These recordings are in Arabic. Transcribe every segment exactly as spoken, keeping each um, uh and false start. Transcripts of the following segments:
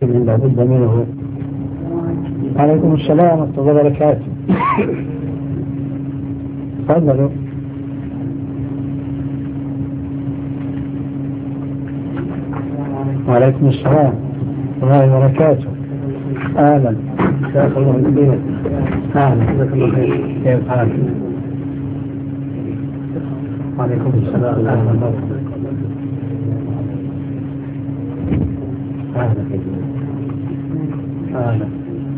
لا بد منه. عليكم السلام ورحمة الله وبركاته. تفضلوا. وعليكم السلام ورحمة الله وبركاته. أهلا. جزاك الله خير. أهلا. جزاك الله خير. كيف حالك؟ وعليكم السلام. أهلا. أهلا. أهلا.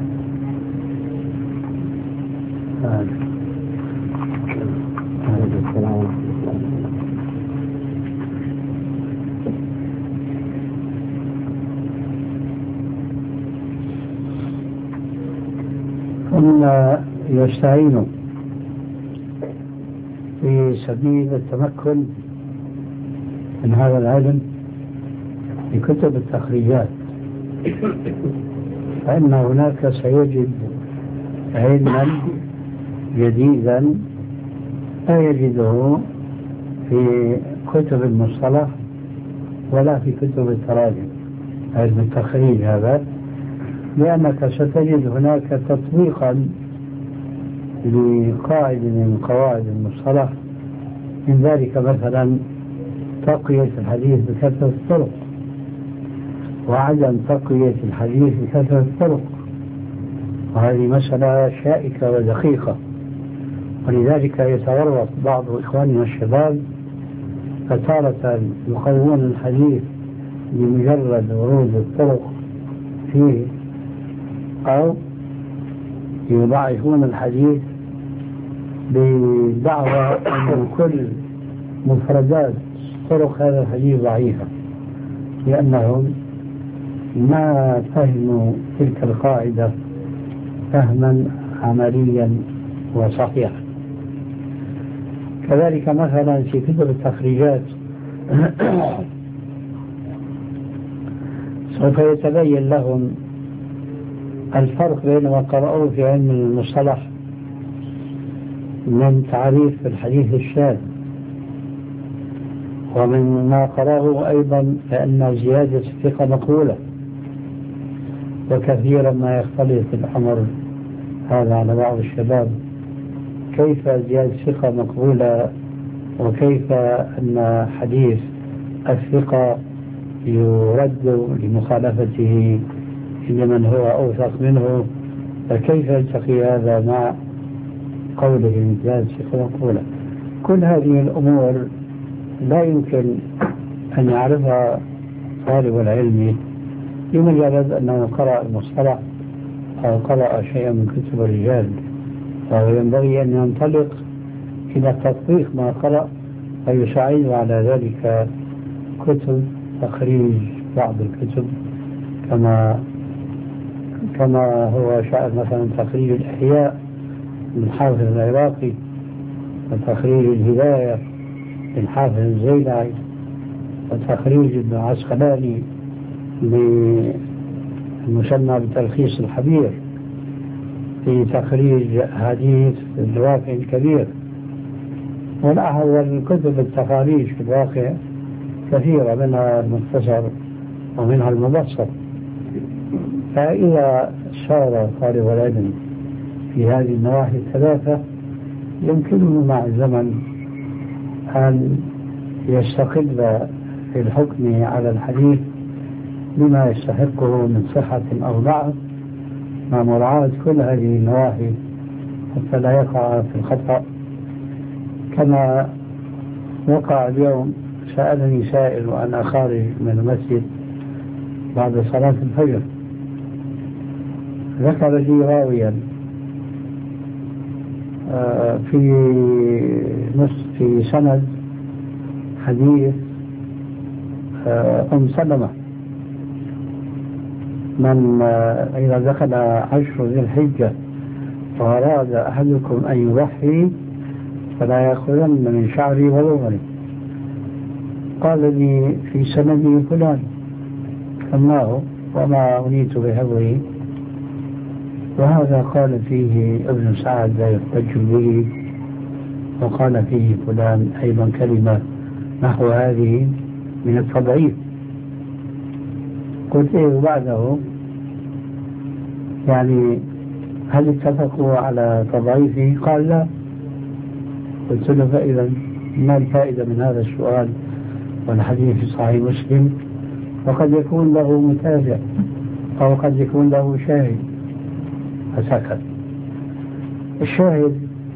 أهلا. عليكم السلام. هم يستعينوا في سبيل التمكن من هذا العلم بكتب التخريجات، فإن هناك سيجد علما جديدا لا يجده في كتب المصطلح ولا في كتب التراجم، علم التخريج هذا، لأنك ستجد هناك تطبيقا لقاعدة من قواعد المصطلح، من ذلك مثلا تقوية الحديث بكثرة الطرق، وعدم تقوية الحديث بكثرة الطرق، وهذه مسألة شائكة ودقيقة، ولذلك يتورط بعض إخواننا الشباب فتارة يقوون الحديث بمجرد ورود الطرق فيه، أو يضعفون الحديث بدعوى أن كل مفردات طرق هذا الحديث ضعيفة، لأنهم ما فهموا تلك القاعدة فهما عمليا وصحيحا. كذلك مثلا في كتب التخريجات سوف يتبين لهم الفرق بين ما قرأوه في علم المصطلح من تعريف الحديث الشاذ، ومن ما قرأه أيضا فإن زيادة الثقة مقبولة، وكثيرا ما يختلف الأمر هذا على بعض الشباب، كيف زيادة الثقة مقبولة وكيف أن حديث الثقة يرد لمخالفته لمن هو أوثق منه، فكيف يلتقي هذا مع قوله زيادة الثقة مقبولة؟ كل هذه الأمور لا يمكن أن يعرفها طالب العلم بمجرد أنه قرأ المصطلح أو قرأ شيئا من كتب الرجال، فهو ينبغي أن ينطلق إلى تطبيق ما قرأ، ويساعد على ذلك كتب تخريج بعض الكتب، كما كما هو شأن مثلا تخريج الإحياء للحافظ العراقي، وتخريج الهداية للحافظ الزيلعي، وتخريج ابن عسقلاني للمسمى بتلخيص الحبير في تخريج حديث الواقع الكبير. والأحوال كتب التخاريج في الواقع كثيرة، منها المختصر ومنها المبسط. فإذا سار طالب العلم في هذه النواحي الثلاثة يمكنه مع الزمن أن يستقل في الحكم على الحديث بما يستحقه من صحة أو ضعف، مع مراعاة كل هذه النواحي حتى لا يقع في الخطأ. كما وقع اليوم، سألني سائل وأنا خارج من المسجد بعد صلاة الفجر، ذكر لي راويا في نص في سند حديث أم سلمة، من إذا دخل عشر ذي الحجة وأراد أحدكم أن يضحي فلا يأخذن من شعري وظفري. قال لي في سندي فلان سماه وما أنيت بحفظه، وهذا قال فيه ابن سعد لا يحتج به، وقال فيه فلان أيضا كلمة نحو هذه من التضعيف. قلت له بعده يعني هل اتفقوا على تضعيفه؟ قال لا. قلت له فإذا ما الفائدة من هذا السؤال والحديث في صحيح مسلم؟ وقد يكون له متابع أو قد يكون له شاهد. فسكت. الشاهد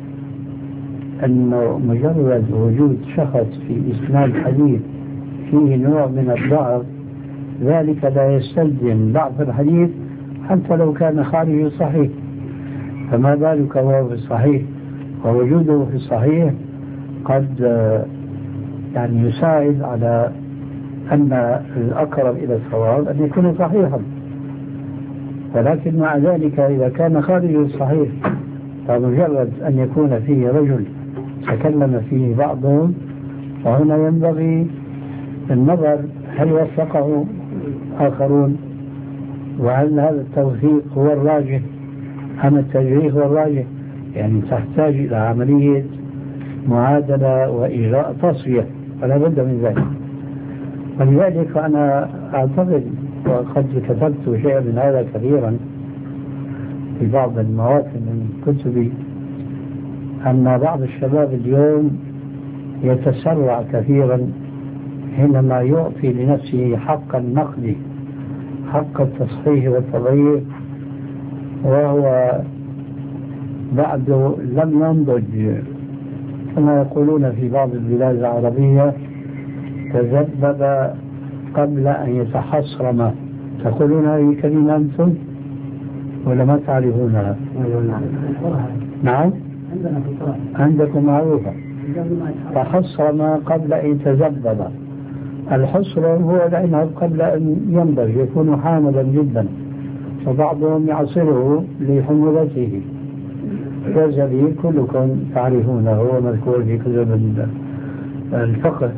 أنه مجرد وجود شخص في إسناد الحديث فيه نوع من الضعف ذلك لا يستلزم ضعف الحديث حتى لو كان خارج الصحيح، فما بالك وهو في الصحيح؟ ووجوده في الصحيح قد يعني يساعد على أن الأقرب إلى الصواب أن يكون صحيحا. ولكن مع ذلك إذا كان خارج الصحيح فمجرد أن يكون فيه رجل تكلم فيه بعضهم فهنا ينبغي النظر هل وثقه آخرون، وهل هذا التوثيق هو الراجح أم التجريح هو الراجح. يعني تحتاج إلى عملية معادلة وإجراء تصفية، فلا بد من ذلك. ولذلك أنا أعتقد وقد كتبت شيئا من هذا كثيرا في بعض المواطن من كتبي أن بعض الشباب اليوم يتسرع كثيرا حينما يعطي لنفسه حق النقد حق التصحيح والتضعيف وهو بعد لم ينضج، كما يقولون في بعض البلاد العربية تذبذب قبل أن يتحصرم. تقولون هذه كلمة أنتم ولا ما تعرفونها؟ نعم عندكم معروفة. تحصرم قبل أن يتذبذب. الحصر هو العنب قبل أن ينضج يكون حامضا جدا، فبعضهم يعصره لحمولته. الزبيب كلكم تعرفونه، هو مذكور في كتب الفقه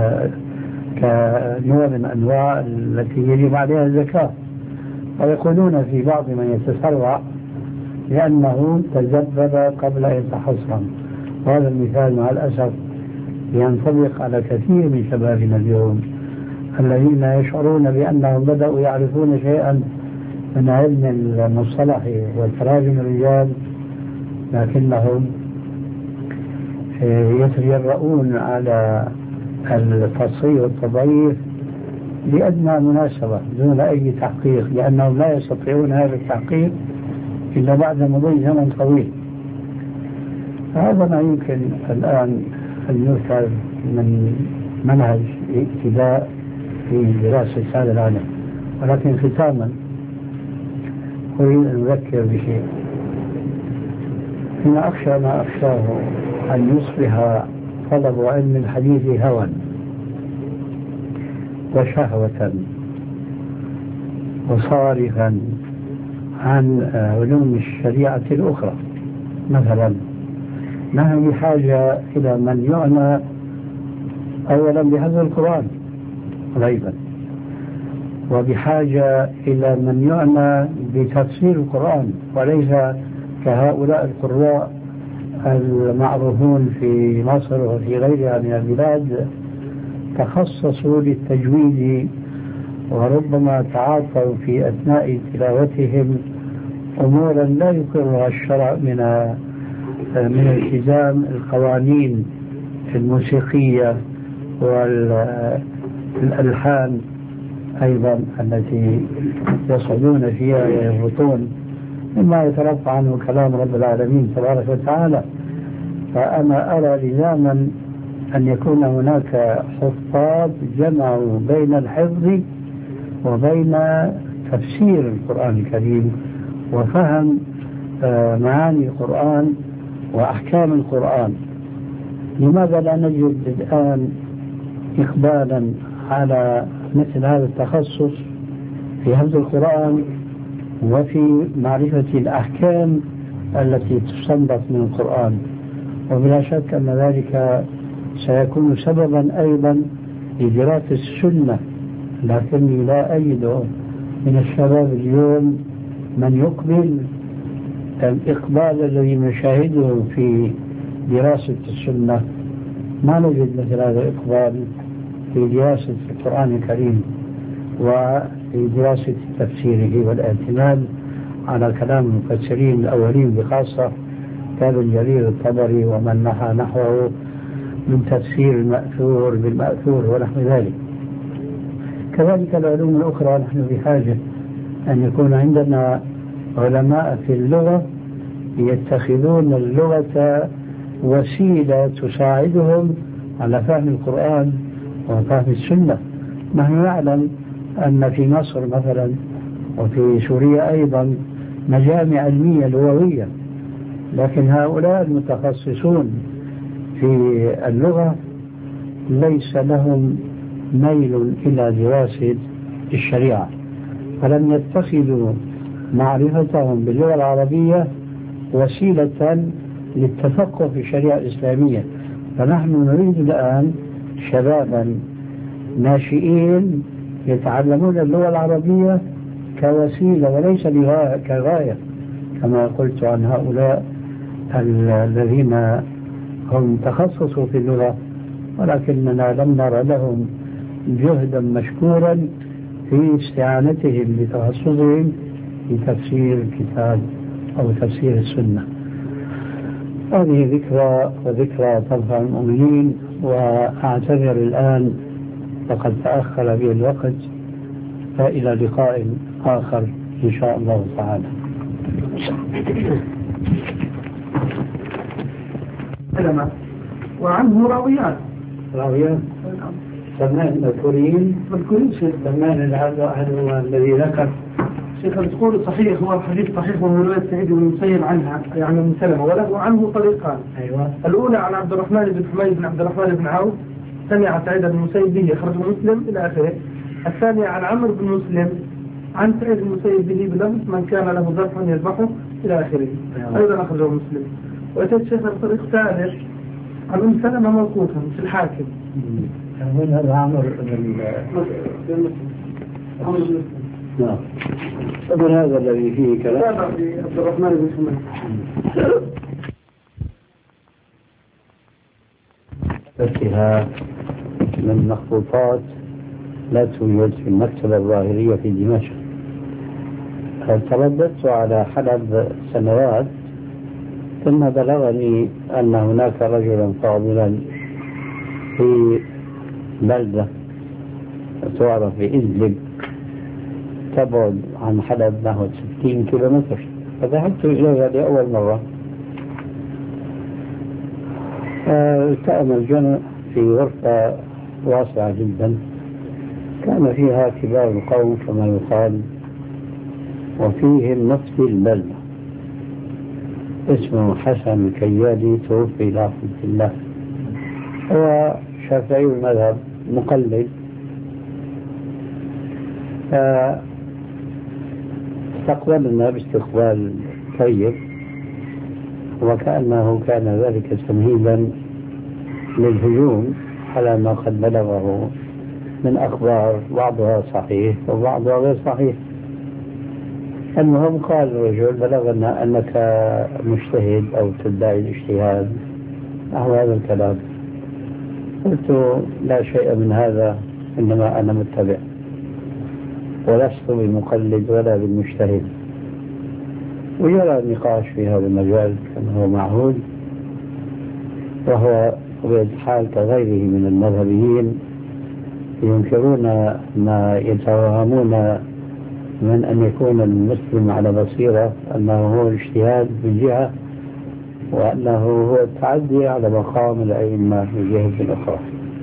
كنوع من أنواع التي يجب عليها الزكاة. ويقولون في بعض من يتسرع لأنه تذبذب قبل أن يتحصن. وهذا المثال مع الأسف ينطبق على كثير من شبابنا اليوم الذين يشعرون بأنهم بدأوا يعرفون شيئا من علم المصطلح والتراجم الرجال، لكنهم يتجرؤون على التصحيح والتضعيف لأدنى مناسبة دون أي تحقيق، لأنهم لا يستطيعون هذا التحقيق إلا بعد مضي زمن طويل. هذا ما يمكن الآن أن يذكر من منهج ابتداء في دراسة هذا العلم. ولكن ختاما أريد أن أذكر بشيء. إن أخشى ما أخشاه أن يصبح طلب علم الحديث هوى وشهوة وصارفا عن علوم الشريعة الأخرى. مثلا نحن بحاجة إلى من يعنى أولا بهذا القرآن غيبا، وبحاجة إلى من يعنى بتفسير القرآن، وليس كهؤلاء القراء المعروفون في مصر وفي غيرها من البلاد تخصصوا للتجويد، وربما تعاطوا في أثناء تلاوتهم أمورا لا يقرها الشرع من من التزام القوانين الموسيقية والألحان أيضا التي يصعدون فيها ويهبطون مما يترفع عنه كلام رب العالمين تبارك وتعالى. فأنا أرى لزاما أن يكون هناك حفاظ جمعوا بين الحفظ وبين تفسير القرآن الكريم وفهم معاني القرآن وأحكام القرآن. لماذا لا نجد الآن إقبالا على مثل هذا التخصص في حفظ القرآن وفي معرفة الأحكام التي تستنبط من القرآن؟ وبلا شك أن ذلك سيكون سببا أيضا لدراسة السنة، لكني لا أجد من الشباب اليوم من يقبل الإقبال الذي نشاهده في دراسة السنة. ما نجد مثل هذا الإقبال في دراسة القرآن الكريم وفي دراسة تفسيره والاعتماد على كلام المفسرين الأولين بخاصة كابن جرير الطبري ومن نحى نحوه من تفسير المأثور بالمأثور ونحو ذلك. كذلك العلوم الأخرى نحن بحاجة أن يكون عندنا علماء في اللغة يتخذون اللغة وسيلة تساعدهم على فهم القرآن وفهم السنة. نحن نعلم أن في مصر مثلا وفي سوريا أيضا مجامع علمية لغوية، لكن هؤلاء المتخصصون في اللغة ليس لهم ميل إلى دراسة الشريعة، فلم يتخذوا معرفتهم باللغة العربية وسيلة للتفقه في الشريعة الإسلامية. فنحن نريد الآن شبابا ناشئين يتعلمون اللغة العربية كوسيلة وليس كغاية، كما قلت عن هؤلاء الذين هم تخصصوا في اللغة ولكننا لم نرى لهم جهدا مشكورا في استعانتهم بتخصصهم في تفسير الكتاب أو تفسير السنة. هذه ذكرى وذكرى تنفع المؤمنين، وأعتذر الآن فقد تأخر بي الوقت، فإلى لقاء آخر إن شاء الله تعالى. وعنه راويات راويات سمان مذكورين مذكورين شيخ سمان هذا الذي ذكر شيخ تقول صحيح هو الحديث صحيح ومن رواية سعيد بن المسيب عنها يعني من سلمة، وله عنه طريقان. أيوة. الأولى عن عبد الرحمن بن حميد بن عبد الرحمن بن عوف سمع سعيد بن المسيب به أخرجه مسلم إلى آخره. الثانية عن عمرو بن مسلم عن سعيد بن المسيب به بلفظ من كان له ذبح يذبحه إلى آخره. أيوة. أيضا أخرجه مسلم. وأتى الشيخ الطريق الثالث عن أم سلمة موقوفا في الحاكم. من هذا عمرو بن نعم. طبعا هذا الذي فيه كلام عبد الرحمن بن حميد. فيها من مخطوطات لا توجد في المكتبة الظاهرية في دمشق. ترددت على حلب سنوات ثم بلغني أن هناك رجلا فاضلا في بلدة تعرف بإدلب تبعد عن حلب نحو ستين كيلومتر، فذهبت إليها لأول مرة. التأم الجمع في غرفة واسعة جدا كان فيها كبار القوم كما يقال، وفيهم مفتي البلدة اسمه حسن الكيادي توفي إلى رحمة الله، هو شافعي المذهب مقلد. استقبلنا باستقبال طيب وكأنه كان ذلك تمهيدا للهجوم على ما قد بلغه من أخبار بعضها صحيح وبعضها غير صحيح. المهم قال الرجل بلغنا أنك مجتهد أو تدعي الاجتهاد نحو هذا الكلام. قلت لا شيء من هذا، إنما أنا متبع ولست بمقلد ولا بالمجتهد. ويرى النقاش في هذا المجال كما هو معهود، وهو بطبيعة الحال كغيره من المذهبيين ينكرون ما يتوهمون من أن يكون المسلم على بصيرة أنه هو الاجتهاد من جهة وأنه هو التعدي على مقام الأئمة من جهة أخرى.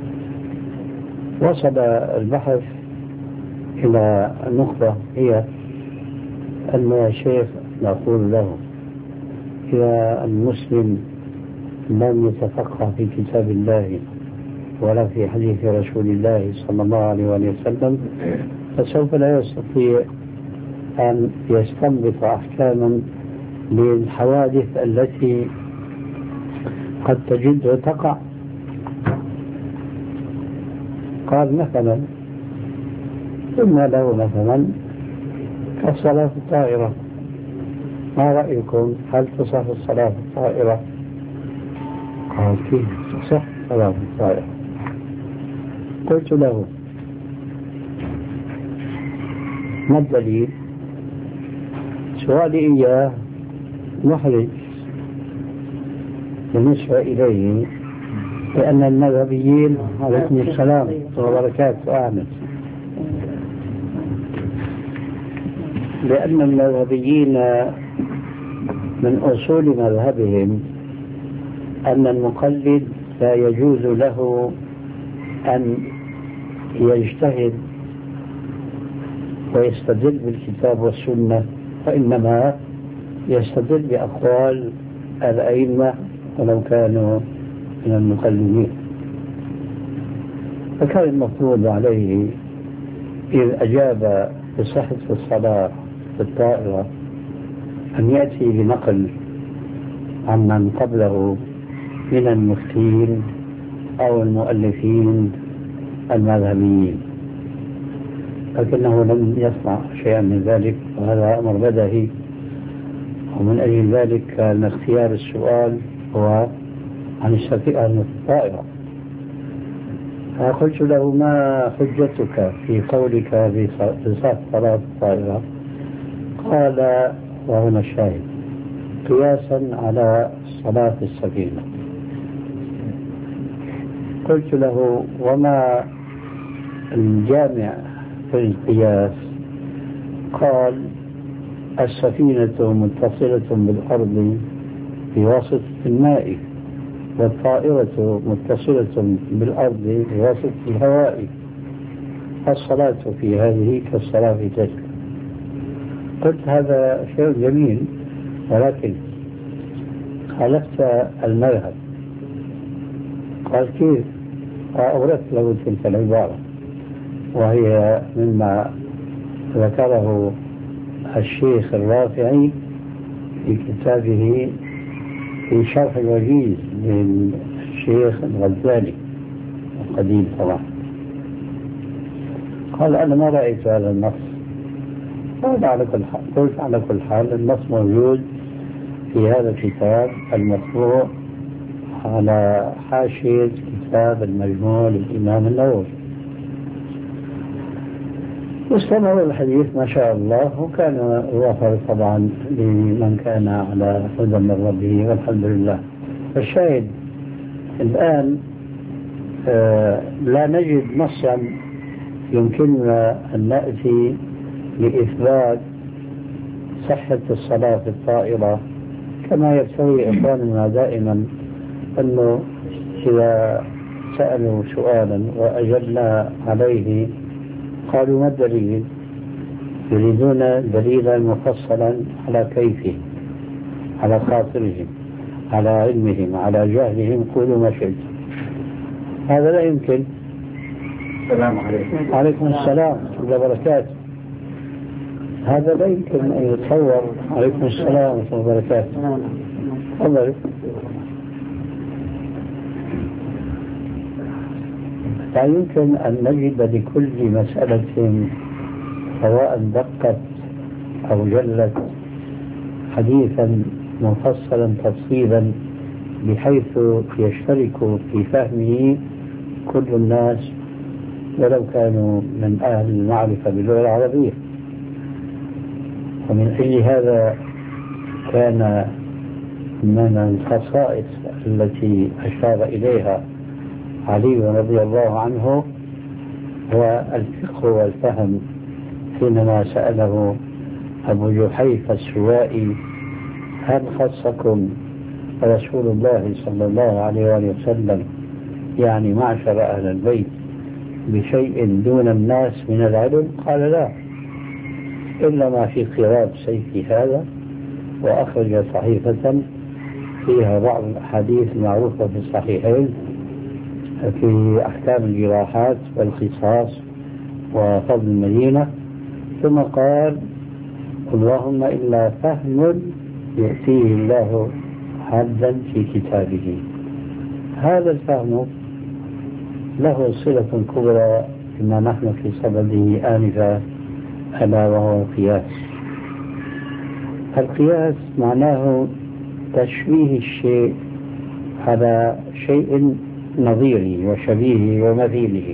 وصل البحث إلى نقطة هي أن يا شيخ نقول له إذا المسلم لم يتفقه في كتاب الله ولا في حديث رسول الله صلى الله عليه وسلم فسوف لا يستطيع أن يستنبط أحكاما للحوادث التي قد تجد تقع. قال مثلا قلنا له مثلا كالصلاة في الطائرة، ما رأيكم هل تصح الصلاة في الطائرة؟ قال كيف تصح الصلاة في الطائرة؟ قلت له ما الدليل؟ سؤالي إياه محرج بالنسبة إليه، لأن المذهبيين عليكم السلام وبركاته أعلم لأن المذهبيين من أصول مذهبهم أن المقلد لا يجوز له أن يجتهد ويستدل بالكتاب والسنة، وإنما يستدل بأقوال الأئمة ولو كانوا من المقلدين. فكان المفروض عليه إذ أجاب بصحة الصلاة في الطائرة أن يأتي بنقل عمن قبله من المفتين أو المؤلفين المذهبيين، لكنه لم يصنع شيئا من ذلك، وهذا أمر بدهي. ومن أجل ذلك كان اختيار السؤال هو عن السفينة عن الطائرة. فقلت له: ما حجتك في قولك بصحة صلاة الطائرة؟ قال، وهنا الشاهد: قياسا على صلاة السفينة. قلت له: وما الجامع في القياس؟ قال: السفينة متصلة بالأرض بواسطة الماء، والطائرة متصلة بالأرض بواسطة الهواء، الصلاة في هذه كالصلاة في تلك. قلت: هذا شيء جميل، ولكن خالفت المذهب. قال: كيف؟ أوردت له تلك العبارة، وهي مما ذكره الشيخ الرافعي في كتابه في شرح الوجيز للشيخ الغزالي القديم طبعا. قال: أنا ما رأيت هذا النص. قال: على كل حال. قلت: على كل حال النص موجود في هذا الكتاب المطبوع على حاشية كتاب المجموع للإمام النووي. واستمر الحديث ما شاء الله، وكان الوفر طبعا لمن كان على هدى من ربه، والحمد لله. فالشاهد الآن آه لا نجد نصا يمكننا أن نأتي لإثبات صحة الصلاة في الطائرة، كما يفتوي إخواننا دائما أنه إذا سألوا سؤالا وأجبنا عليه قالوا: ما الدليل؟ يريدون دليلا مفصلا على كيفهم، على خاطرهم، على علمهم، على جهلهم، قولوا ما شئتم. هذا لا يمكن. السلام عليكم. عليكم السلام ورحمة الله وبركاته. هذا لا يمكن أن يتصور. عليكم السلام ورحمة الله وبركاته. تفضل. لا يمكن أن نجد لكل مسألة سواء دقت أو جلت حديثا مفصلا تفصيلا بحيث يشترك في فهمه كل الناس ولو كانوا من أهل المعرفة باللغة العربية. ومن أجل هذا كان من الخصائص التي أشار إليها علي رضي الله عنه هو الفقه والفهم، حينما سأله أبو جحيفة السوائي: هل خصكم رسول الله صلى الله عليه وسلم، يعني معشر أهل البيت، بشيء دون الناس من العلم؟ قال: لا، إلا ما في قراب سيفي هذا. وأخرج صحيفة فيها بعض الأحاديث المعروفة في الصحيحين في أحكام الجراحات والقصاص وفضل المدينة، ثم قال: اللهم إلا فهم يؤتيه الله حدا في كتابه. هذا الفهم له صلة كبرى بما نحن في صدده آنفا، ألا وهو القياس. القياس معناه تشبيه الشيء على شيء نظيره وشبيهه ومثيله،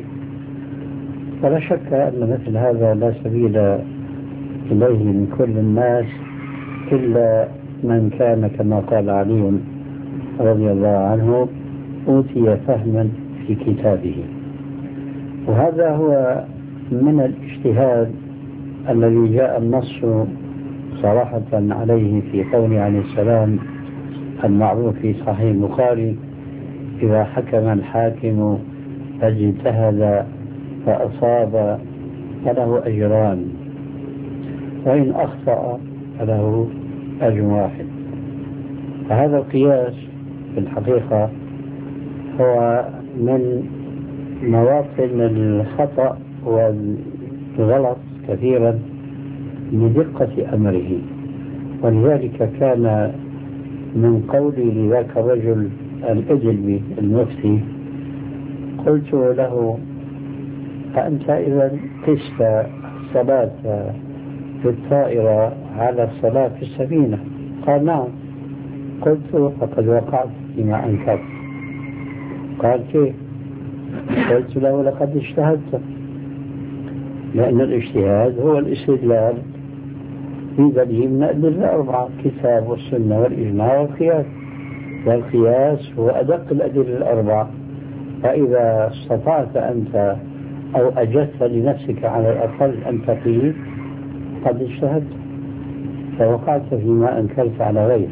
فلا شك أن مثل هذا لا سبيل إليه من كل الناس إلا من كان كما قال علي رضي الله عنه أوتي فهما في كتابه. وهذا هو من الاجتهاد الذي جاء النص صراحة عليه في قوله عليه السلام المعروف في صحيح البخاري: إذا حكم الحاكم فاجتهد فأصاب فله أجران، وإن أخطأ فله أجر واحد. فهذا القياس في الحقيقة هو من مواطن الخطأ والغلط كثيرا لدقة أمره. ولذلك كان من قولي لذاك الرجل الأجلبي المفتي قلت له: فأنت إذا قست الصلاة في الطائرة على الصلاة في السفينة؟ قال: نعم. قلت: فقد وقعت فيما أنكرت. قال: كيف؟ قلت له: لقد اجتهدت، لأن الاجتهاد هو الاستدلال بدليل من الأدلة الأربعة: الكتاب والسنة والإجماع والقياس. والقياس هو أدق الأدلة الأربعة. فإذا استطعت أنت أو أجدت لنفسك على الأقل أن تقيل قد اجتهدت، فوقعت فيما أنكرت على غيرك.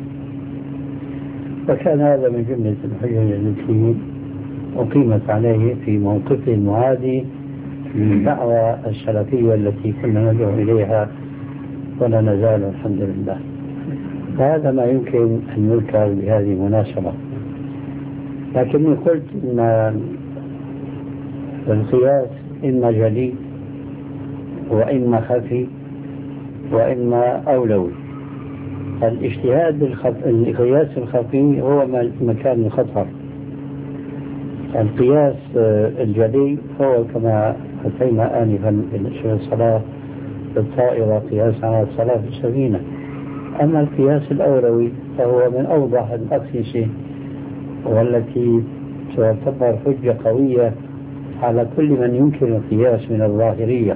وكان هذا من جملة الحجج التي أقيمت عليه في موقفه المعادي للدعوة السلفية التي كنا ندعو إليها ولا نزال الحمد لله. فهذا ما يمكن أن يذكر بهذه المناسبة. لكني قلت أن القياس إما جلي وإما خفي وإما أولوي. الاجتهاد القياس الخفي هو مكان الخطر. القياس الجلي هو كما أتينا آنفا في الصلاة بالطائرة قياس على الصلاة في السفينة. أما القياس الأولوي فهو من أوضح الأقيسة والتي تعتبر حجة قوية على كل من ينكر القياس من الظاهرية.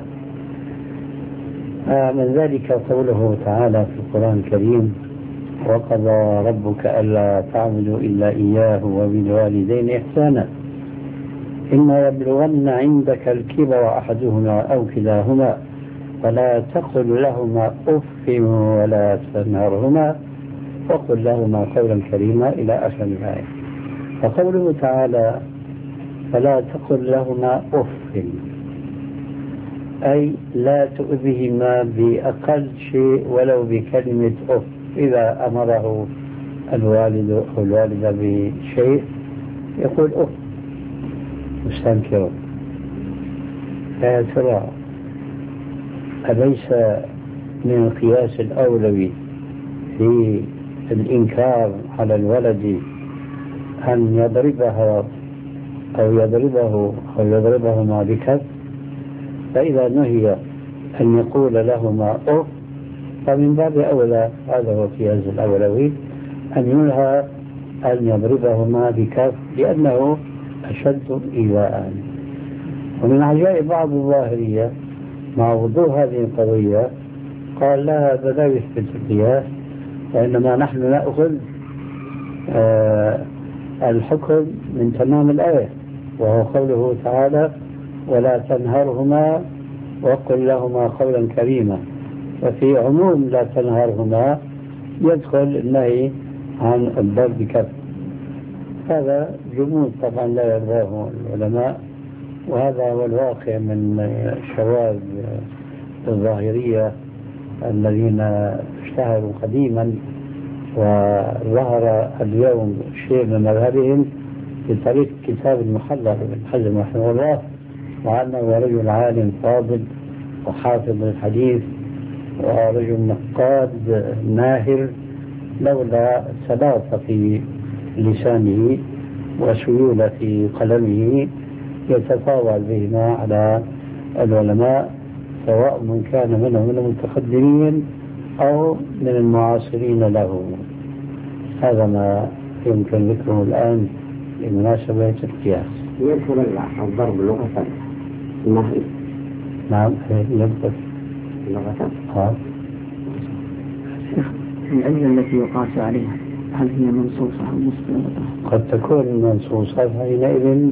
من ذلك قوله تعالى في القرآن الكريم: وقضى ربك ألا تعبدوا إلا إياه وبالوالدين إحسانا إما يبلغن عندك الكبر أحدهما أو كلاهما فلا تقل لهما أف ولا تنهرهما وقل لهما قولا كريما إلى آخر الآية. فقوله تعالى: فلا تقل لهما أف، أي لا تؤذهما بأقل شيء ولو بكلمة أف. إذا أمره الوالد أو الوالدة بشيء يقول أف مستنكر. يا ترى أليس من القياس الأولوي في الإنكار على الولد أن يضربها أو يضربه أو يضربهما بكف؟ فإذا نهي أن يقول لهما أف فمن باب أولى، هذا هو القياس الأولوي، أن ينهى أن يضربهما بكف لأنه أشد إيذاء. ومن عجائب بعض الظاهرية مع وضوح هذه القضية قال: لا، هذا لا يثبت القياس، وإنما نحن نأخذ آه الحكم من تمام الآية، وهو قوله تعالى: ولا تنهرهما وقل لهما قولا كريما. وفي عموم لا تنهرهما يدخل النهي عن الضرب بكف. هذا جمود طبعا لا يرضاه العلماء، وهذا هو الواقع من شواذ الظاهرية الذين اشتهروا قديما وظهر اليوم شيء من مذهبهم بطريق كتاب المحلى ابن حزم رحمه الله، وأنه رجل عالم فاضل وحافظ الحديث ورجل نقاد ماهر، لولا سلاطة في لسانه وسيولة في قلمه يتطاول بهما على العلماء، سواء من كان منهم من المتقدمين أو من المعاصرين له. هذا ما يمكن ذكره الآن بمناسبة القياس. يدخل الضرب لغة النهي؟ نعم، يدخل لغة. ها العلة التي يقاس عليها هل هي منصوصة أو مستندة؟ قد تكون منصوصة حينئذ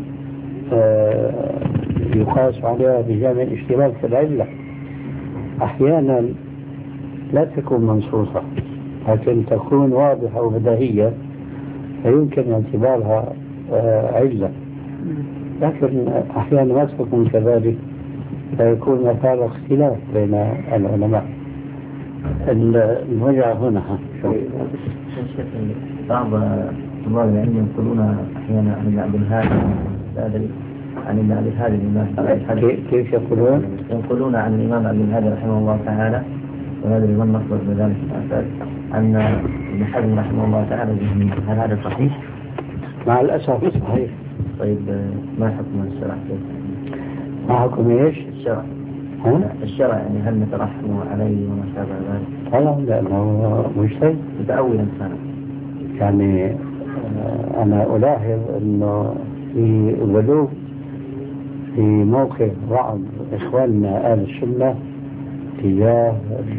يقاس عليها بجانب الاشتراك في العلة. أحيانا لا تكون منصوصة لكن تكون واضحة وبديهية فيمكن اعتبارها علة، لكن أحيانا ما تكون كذلك فيكون مثال اختلاف بين العلماء. الوجع هنا بعض طلاب العلم ينقلون أحيانا عن عبد الهادي لا أدري عن ابن عبد الهادي الإمام كيف يقولون؟ ينقلون عن الإمام عبد الهادي رحمه الله تعالى وهذا لمن نصدر بذلك الأساس أن ابن حزم رحمه الله تعالى جهمي. هل هذا صحيح؟ مع الأسف صحيح. طيب ما حكم الشرع؟ ما حكم ايش؟ الشرع. ها؟ الشرع يعني هل نترحم عليه وما شابه ذلك؟ طبعا لأنه مجتهد متأولا كان. يعني أنا ألاحظ أنه في غلو في موقف بعض إخواننا آل السنة تجاه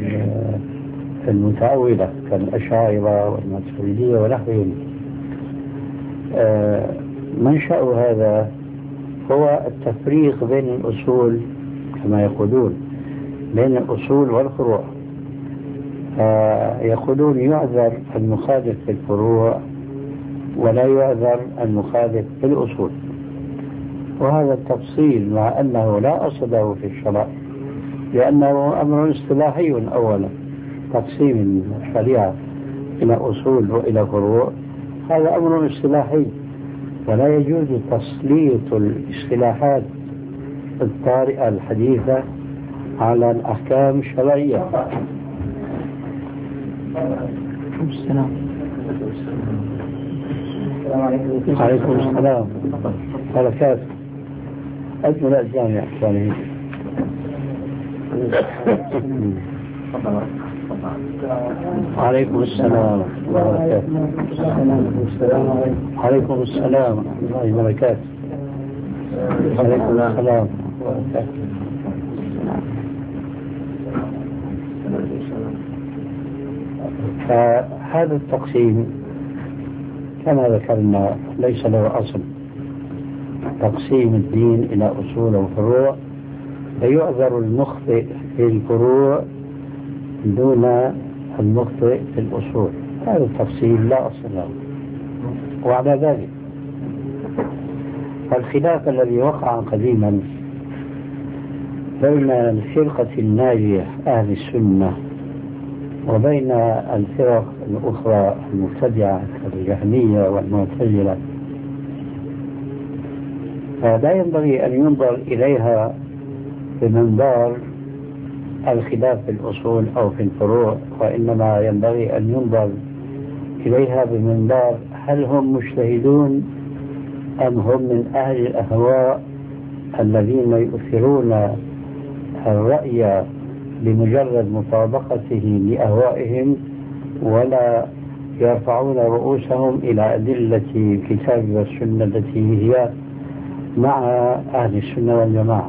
المتأولة كالأشاعرة والماتريدية ونحوهم. منشأ هذا هو التفريق بين الأصول كما يقولون بين الأصول والفروع. يقولون يعذر المخالف في الفروع ولا يعذر المخالف في الأصول، وهذا التفصيل مع أنه لا أصل له في الشرع لأنه أمر اصطلاحي. أولا تقسيم الشريعة إلى أصول وإلى فروع هذا أمر اصطلاحي ولا يجوز تسليط الاصطلاحات الطارئة الحديثة على الأحكام الشرعية. السلام عليكم السلام بركات. أجمل الجامع الثاني. عليكم السلام وبركاته. عليكم السلام ورحمة الله وبركاته. عليكم السلام وبركاته. فهذا التقسيم كما ذكرنا ليس له أصل. تقسيم الدين إلى أصول وفروع فيعذر المخطئ في الفروع دون المخطئ في الأصول. هذا التفصيل لا أصل له. وعلى ذلك فالخلاف الذي وقع قديما بين الفرقة الناجية أهل السنة وبين الفرق الأخرى المبتدعة كالجهمية والمعتزلة فلا ينبغي أن ينظر إليها بمنظار الخلاف في الأصول أو في الفروع، وإنما ينبغي أن ينظر إليها بمنظار هل هم مجتهدون أم هم من أهل الأهواء الذين يؤثرون الرأي بمجرد مطابقته لأهوائهم ولا يرفعون رؤوسهم إلى أدلة الكتاب والسنة التي هي مع أهل السنة والجماعة.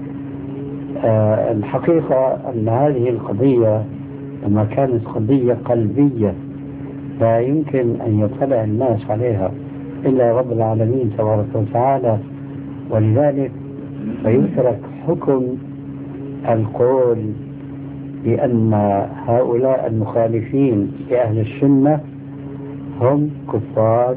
أه الحقيقة أن هذه القضية لما كانت قضية قلبية لا يمكن أن يطلع الناس عليها إلا رب العالمين تبارك وتعالى، ولذلك فيترك حكم القول بأن هؤلاء المخالفين لأهل السنة هم كفار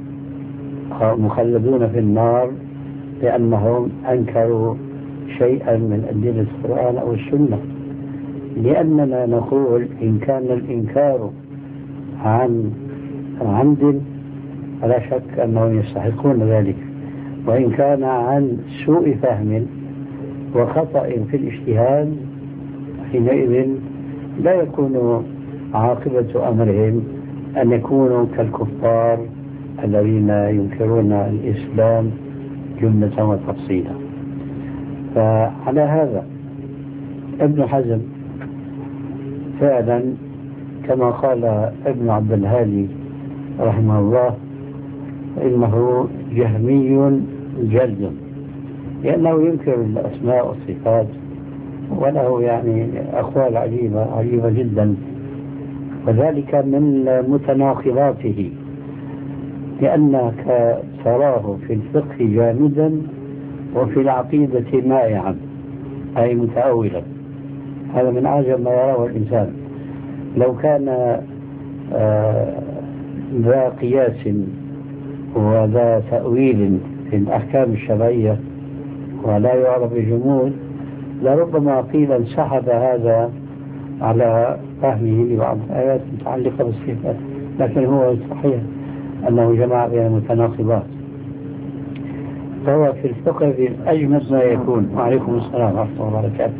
مخلدون في النار لأنهم أنكروا شيئا من أدلة القرآن أو السنة. لأننا نقول إن كان الإنكار عن عمد فلا شك أنهم يستحقون ذلك، وإن كان عن سوء فهم وخطأ في الاجتهاد حينئذ لا يكون عاقبة أمرهم أن يكونوا كالكفار الذين ينكرون الإسلام جملة وتفصيلا. فعلى هذا ابن حزم فعلا كما قال ابن عبد الهادي رحمه الله إنه جهمي جلد، لأنه ينكر الأسماء والصفات وله يعني أقوال عجيبة عجيبة جدا، وذلك من متناقضاته، لأنك تراه في الفقه جامدا وفي العقيدة مائعا أي متأولا. هذا من أعجب ما يراه الإنسان. لو كان آه ذا قياس وذا تأويل في الأحكام الشرعية ولا يعرف بجمود لربما قيل انسحب هذا على فهمه لبعض الآيات المتعلقة بالصفات، لكن هو صحيح أنه جمع بين المتناقضات. فهو في الفقه في أجمد ما يكون. وعليكم السلام ورحمة الله وبركاته.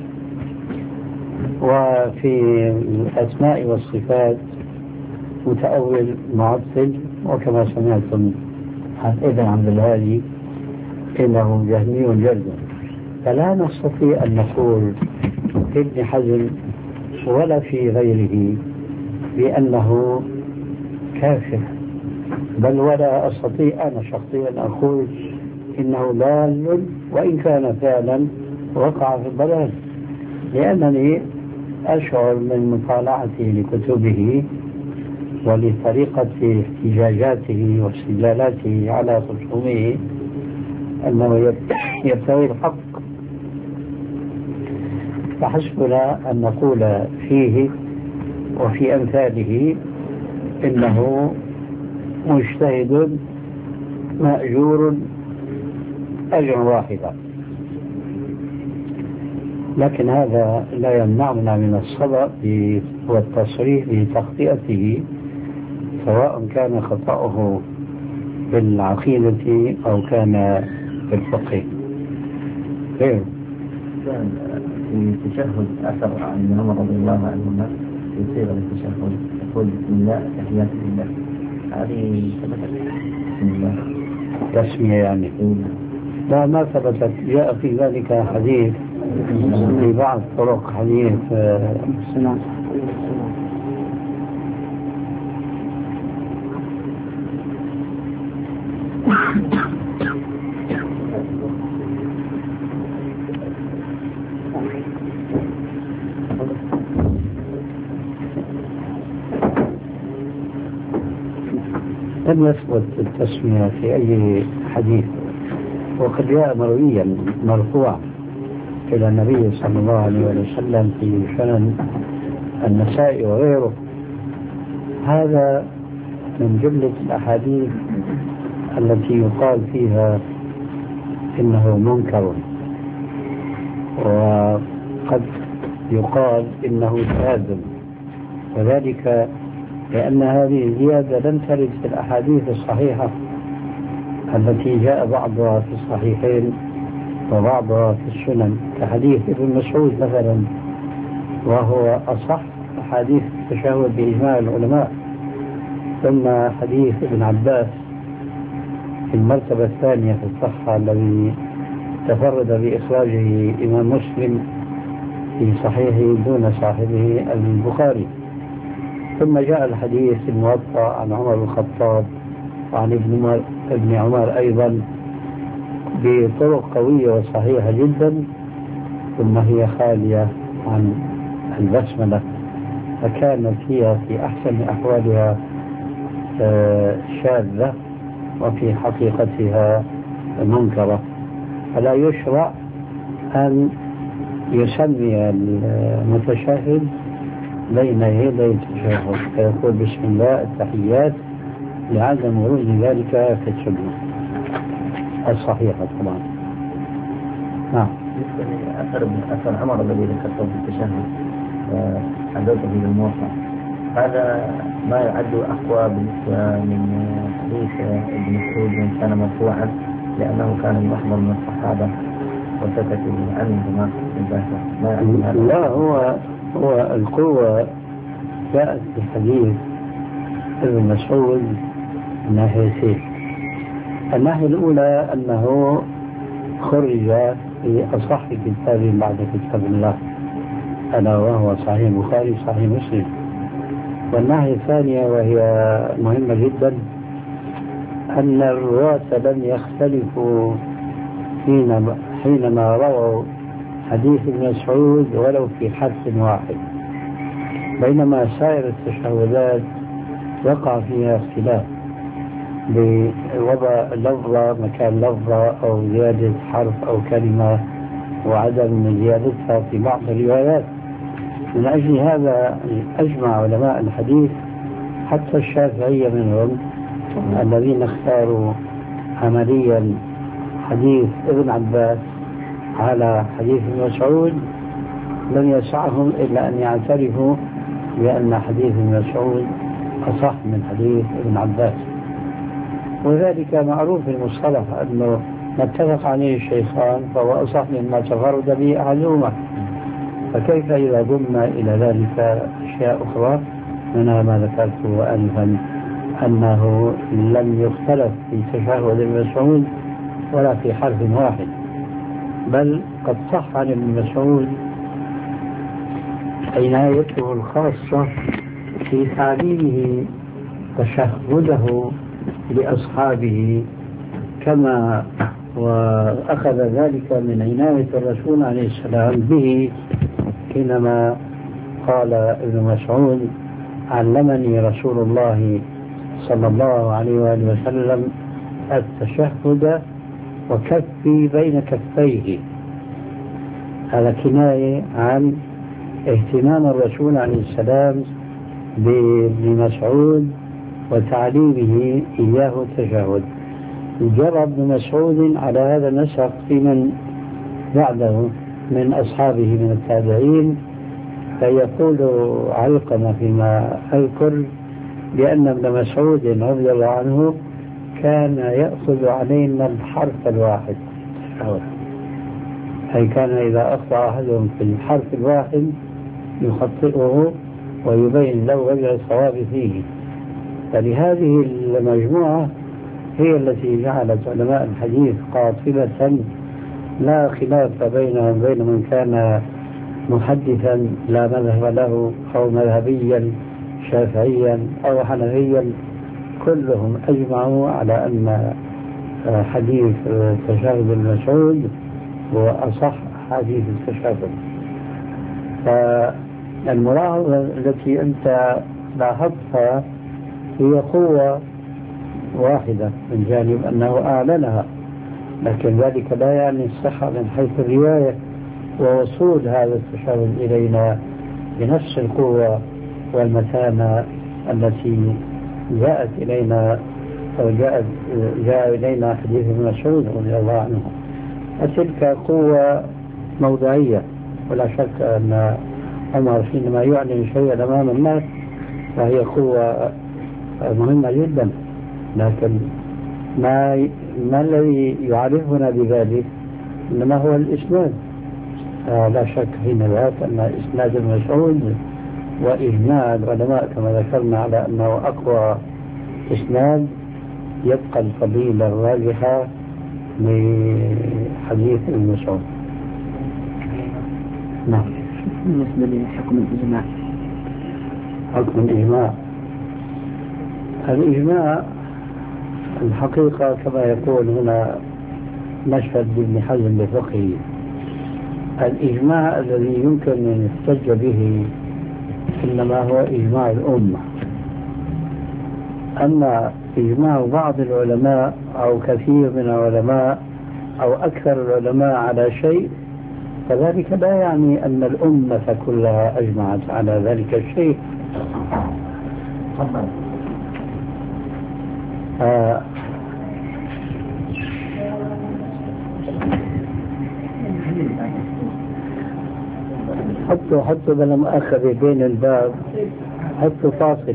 وفي الأسماء والصفات متأول معطل، وكما سمعتم عن ابن عبد الهادي إنه جهمي جلد. فلا نستطيع أن نقول في ابن حزم ولا في غيره بأنه كافر، بل ولا أستطيع أنا شخصيا أقول إنه ضال وإن كان فعلا وقع في الضلال، لأنني أشعر من مطالعتي لكتبه ولطريقة احتجاجاته واستدلالاته على خصومه أنه يبتغي الحق. فحسبنا أن نقول فيه وفي أمثاله إنه مجتهد مأجور أجر واحدا، لكن هذا لا يمنعنا من الصبر والتصريح بتخطئته، سواء كان خطأه في العقيدة أو كان في الفقه. غير كان في تشهد أثر عن عمر رضي الله عنهما في صيغة التشهد يقول بسم الله تحيات لله، هذه ثبتت بسم الله تسمية يعني؟ لا ما ثبتت. جاء في ذلك حديث في بعض طرق حديث سنة لم يثبت التسمية في أي حديث، وقد جاء مرويا مرفوعا إلى النبي صلى الله عليه وسلم في سنن النسائي وغيره. هذا من جملة الأحاديث التي يقال فيها إنه منكر، وقد يقال إنه شاذ، وذلك لأن هذه الزيادة لم ترد في الأحاديث الصحيحة التي جاء بعضها في الصحيحين وبعضها في السنن، كحديث ابن مسعود مثلا، وهو أصح أحاديث التشهد بإجماع العلماء. ثم حديث ابن عباس في المرتبة الثانية في الصحة الذي تفرد بإخراجه إمام مسلم في صحيحه دون صاحبه البخاري. ثم جاء الحديث الموطأ عن عمر بن الخطاب وعن ابن عمر, ابن عمر أيضا بطرق قوية وصحيحة جدا، ثم هي خالية عن البسملة، فكانت هي في أحسن أحوالها شاذة وفي حقيقتها منكرة. فلا يشرع أن يسمي المتشهد بين يدي التشهد فيقول بسم الله التحيات لعدم ورود ذلك في السنة الصحيحة طبعا. نعم. أثر أثر عمر الذي ذكرته في التشهد حدثه في الموقع، هذا ما يعد أقوى بالنسبة من حديث ابن مسعود من كان مرفوعا، لأنه كان محضر من الصحابة وسكتوا عنه ما ما لا هو هو القوة جاءت في حديث ابن مسعود من ناحيتين. الناحية الأولى أنه خرج في أصح كتاب بعد كتاب الله ألا وهو صحيح البخاري صحيح مسلم. والناحية الثانية وهي مهمة جدا أن الرواة لم يختلفوا حينما رووا حديث ابن مسعود ولو في حرف واحد، بينما سائر التشهدات وقع فيها اختلاف بوضع لفظة مكان لفظة أو زيادة حرف أو كلمة وعدم زيادتها في بعض الروايات. من أجل هذا أجمع علماء الحديث حتى الشافعية منهم الذين اختاروا عمليا حديث ابن عباس على حديث ابن مسعود لم يسعهم إلا أن يعترفوا بأن حديث ابن مسعود أصح من حديث ابن عباس. وذلك معروف في المصطلح أنه ما اتفق عليه الشيخان فهو أصح مما تفرد به أحدهما، فكيف إذا ضمن إلى ذلك أشياء أخرى منها ما ذكرته آنفا أنه لم يختلف في تشهد ابن مسعود ولا في حرف واحد، بل قد صح عن ابن مسعود عنايته الخاصة في تعليمه تشهده لأصحابه، كما وأخذ ذلك من عناية الرسول عليه السلام به حينما قال ابن مسعود علمني رسول الله صلى الله عليه وآله وسلم التشهد وكفي بين كفيه. هذا كناية عن اهتمام الرسول عليه السلام بابن مسعود وتعليمه إياه التشهد. جرى ابن مسعود على هذا النسق في من بعده من أصحابه من التابعين، فيقول علقمة فيما أذكر بأن ابن مسعود رضي الله عنه كان يأخذ علينا الحرف الواحد، أي كان إذا أخطأ أحدهم في الحرف الواحد يخطئه ويبين له وجه الصواب فيه. فلهذه المجموعة هي التي جعلت علماء الحديث قاطبة لا خلاف بينهم بين من كان محدثا لا مذهب له أو مذهبيا شافعيا أو حنفيا، كلهم أجمعوا على أن حديث تشهد المسعود هو أصح حديث التشهد. فالملاحظة التي أنت لاحظتها هي قوة واحدة من جانب أنه أعلنها، لكن ذلك لا يعني الصحة من حيث الرواية ووصول هذا التشهد إلينا بنفس القوة والمتانة التي جاءت إلينا أو جاءت جاء إلينا حديث ابن مسعود رضي الله عنه. وتلك قوة موضعية، ولا شك أن عمر حينما يعلن شيئا أمام الناس فهي قوة مهمة جدا، لكن ما ما الذي يعرفنا بذلك إنما هو الإسناد. لا شك حين ذاك أن إسناد ابن مسعود وإجماع العلماء كما ذكرنا على أنه أقوى إسناد، يبقى الفضيلة الراجحة لحديث ابن مسعود. نعم. بالنسبة لحكم الإجماع، حكم الإجماع الإجماع الحقيقة كما يقول هنا مشهد بن حزم بفقهه، الإجماع الذي يمكن أن يحتج به إنما هو إجماع الأمة. أما إجماع بعض العلماء أو كثير من العلماء أو أكثر العلماء على شيء فذلك لا يعني أن الأمة كلها أجمعت على ذلك الشيء. آه حطوا حطوا بلا مؤاخذة بين الباب، حطوا فاصل.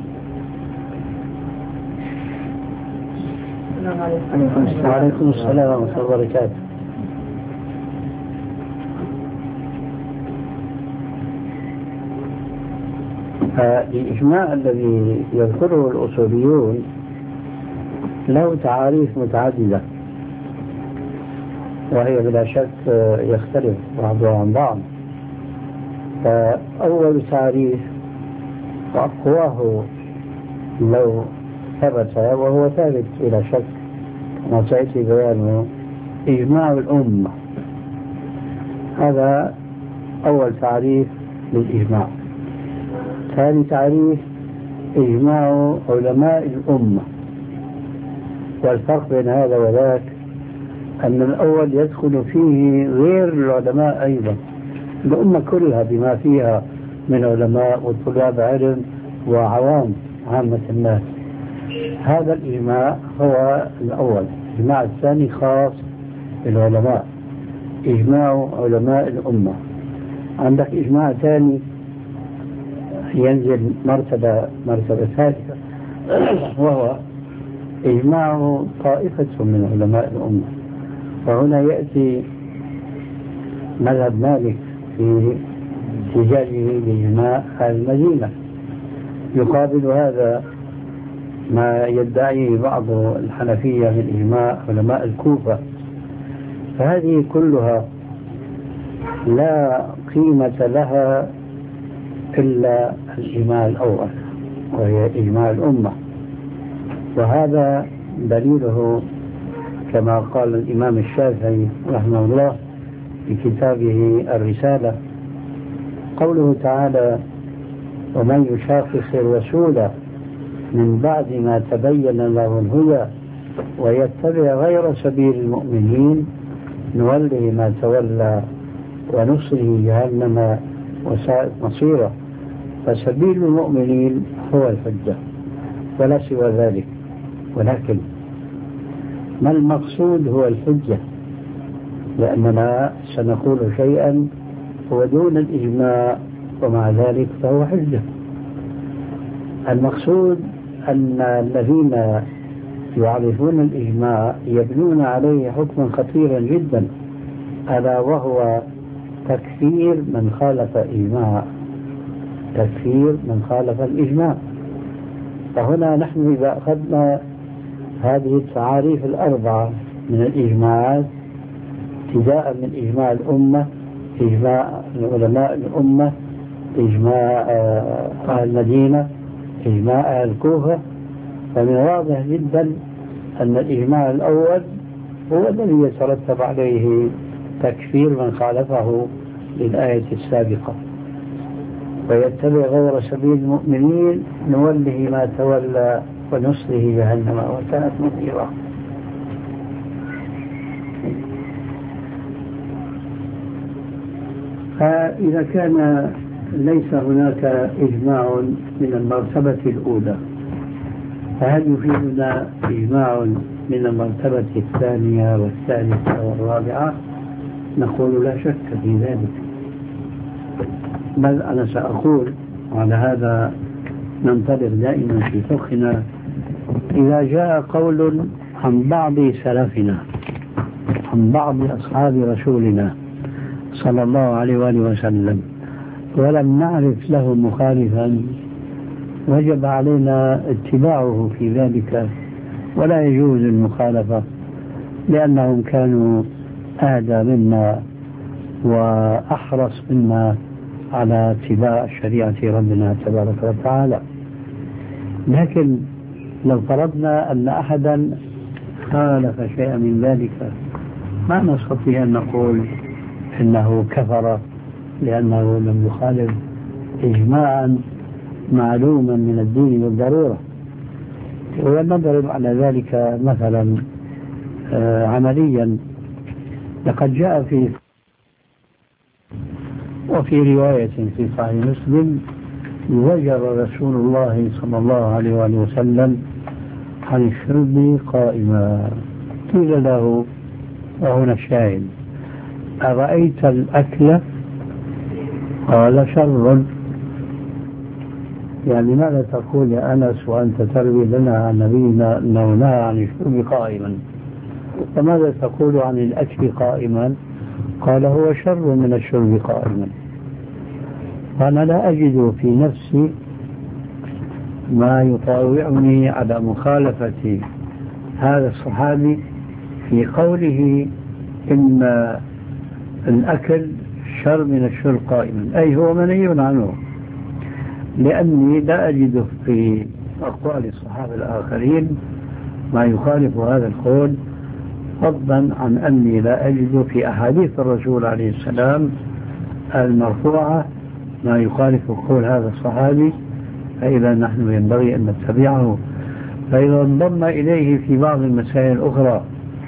وعليكم السلام ورحمة الله وبركاته. الإجماع الذي يذكره الأصوليون له تعاريف متعددة، وهي بلا شك يختلف بعضها عن بعض. فأول تعريف وأقواه لو ثبت وهو ثابت بلا شك كما سيأتي بيانه إجماع الأمة، هذا أول تعريف للإجماع. ثاني تعريف إجماع علماء الأمة. والفرق بين هذا وذاك أن الأول يدخل فيه غير العلماء أيضا، الأمة كلها بما فيها من علماء وطلاب علم وعوام عامة الناس. هذا الإجماع هو الأول. الإجماع الثاني خاص بالعلماء، إجماع علماء الأمة. عندك إجماع ثاني ينزل مرتبة مرتبة ثالثة وهو إجماع طائفة من علماء الأمة. وهنا يأتي مذهب مالك في احتجاجه بإجماع المدينة، يقابل هذا ما يدعيه بعض الحنفية من إجماع علماء الكوفة. فهذه كلها لا قيمة لها إلا الإجماع الأول وهي إجماع الأمة. وهذا دليله كما قال الإمام الشافعي رحمه الله في كتابه الرسالة، قوله تعالى: ومن يشاقق الرسول من بعد ما تبين له الهدى ويتبع غير سبيل المؤمنين نوله ما تولى ونصره جهنم وساءت مصيره. فسبيل المؤمنين هو الحجة ولا سوى ذلك. ولكن ما المقصود هو الحجة، لأننا سنقول شيئا هو دون الإجماع ومع ذلك فهو حجة. المقصود أن الذين يعرفون الإجماع يبنون عليه حكما خطيرا جدا، ألا وهو تكفير من خالف إجماع، تكفير من خالف الإجماع. فهنا نحن إذا أخذنا هذه التعاريف الأربعة من الإجماعات، ابتداء من إجماع الأمة، إجماع علماء الأمة، إجماع أهل المدينة، إجماع أهل الكوفة، فمن واضح جدا أن الإجماع الأول هو الذي يترتب عليه تكفير من خالفه للآية السابقة. ويتبع غير سبيل المؤمنين نوله ما تولى ونصله جهنم وساءت مصيره. فإذا كان ليس هناك إجماع من المرتبة الأولى، فهل يفيدنا إجماع من المرتبة الثانية والثالثة والرابعة؟ نقول لا شك في ذلك، بل أنا سأقول على هذا ننطلق دائما في فقهنا. إذا جاء قول عن بعض سلفنا، عن بعض أصحاب رسولنا صلى الله عليه وآله وسلم، ولم نعرف له مخالفا، وجب علينا اتباعه في ذلك، ولا يجوز المخالفة، لأنهم كانوا أهدى منا وأحرص منا على اتباع شريعة ربنا تبارك وتعالى. لكن لو فرضنا أن أحدا خالف شيئا من ذلك، ما نستطيع أن نقول إنه كفر لأنه لم يخالف إجماعا معلوما من الدين بالضرورة. ونضرب على ذلك مثلا آه عمليا. لقد جاء في وفي رواية في صحيح مسلم: زجر رسول الله صلى الله عليه وآله وسلم عن الشرب قائما. قيل له، وهنا الشاهد: أرأيت الأكل؟ قال: شر. يعني ماذا تقول يا أنس وأنت تروي لنا عن نبينا أنه نهى عن الشرب قائما، فماذا تقول عن الأكل قائما؟ قال: هو شر من الشرب قائما. وأنا لا أجد في نفسي ما يطاوعني على مخالفة هذا الصحابي في قوله إن الأكل شر من الشرب قائما، أي هو منهي عنه، لأني لا أجد في أقوال الصحابة الآخرين ما يخالف هذا القول، فضلا عن أني لا أجد في أحاديث الرسول عليه السلام المرفوعة ما يخالف قول هذا الصحابي فإذا نحن ينبغي أن نتبعه. فإذا انضم إليه في بعض المسائل الأخرى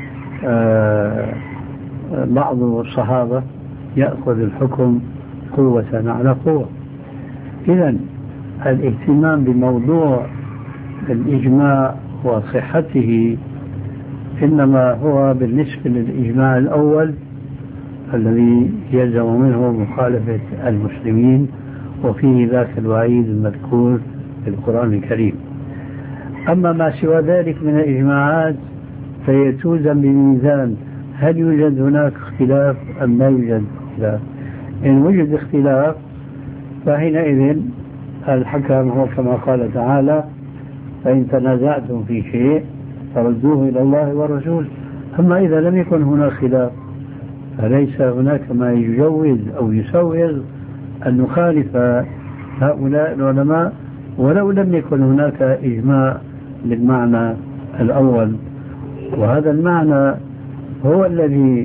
بعض الصحابة يأخذ الحكم قوة على قوة. إذن الاهتمام بموضوع الإجماع وصحته إنما هو بالنسبة للإجماع الأول الذي يلزم منه مخالفة المسلمين، وفيه ذاك الوعيد المذكور في القرآن الكريم. أما ما سوى ذلك من الإجماعات فهي توزن بميزان هل يوجد هناك اختلاف أم لا يوجد اختلاف. إن وجد اختلاف فحينئذ الحكم هو كما قال تعالى: فإن تنازعتم في شيء فردوه إلى الله والرسول. أما إذا لم يكن هناك خلاف فليس هناك ما يجوز أو يسوغ أن نخالف هؤلاء العلماء ولو لم يكن هناك إجماع بالمعنى الأول. وهذا المعنى هو الذي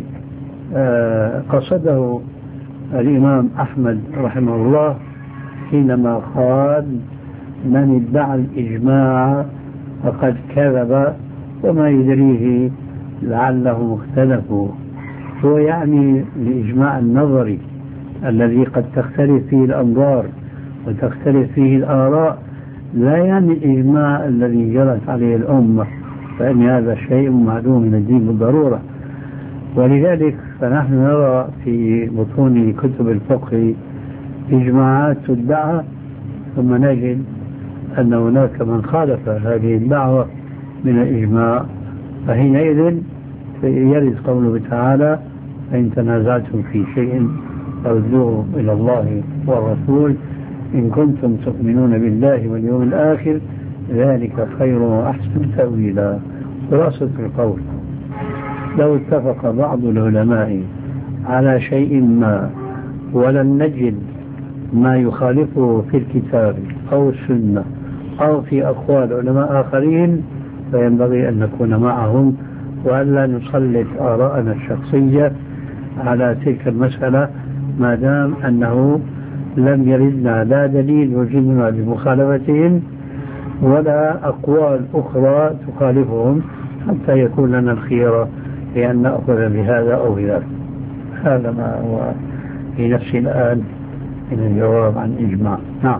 قصده الإمام أحمد رحمه الله حينما قال: من ادعى الإجماع فقد كذب وما يدريه لعله اختلفوا. هو يعني الإجماع النظري الذي قد تختلف فيه الأنظار وتختلف فيه الآراء، لا يعني الإجماع الذي جرت عليه الأمة، فإن هذا شيء معلوم من الدين بالضرورة. ولذلك فنحن نرى في بطون كتب الفقه إجماعات تدعى ثم نجد أن هناك من خالف هذه الدعوة من الإجماع، فحينئذ يرد قوله تعالى: فإن تنازعتم في شيء فردوه إلى الله والرسول إن كنتم تؤمنون بالله واليوم الآخر ذلك خير وأحسن تأويلا. خلاصة القول: لو اتفق بعض العلماء على شيء ما ولم نجد ما يخالفه في الكتاب أو السنة أو في أقوال علماء آخرين فينبغي أن نكون معهم وألا نسلط آراءنا الشخصية على تلك المسألة ما دام أنه لم يردنا لا دليل يلزمنا بمخالفتهم ولا أقوال أخرى تخالفهم حتى يكون لنا الخيرة بأن نأخذ بهذا أو بذلك. هذا ما هو في نفسي الآن من الجواب عن إجماع. نعم.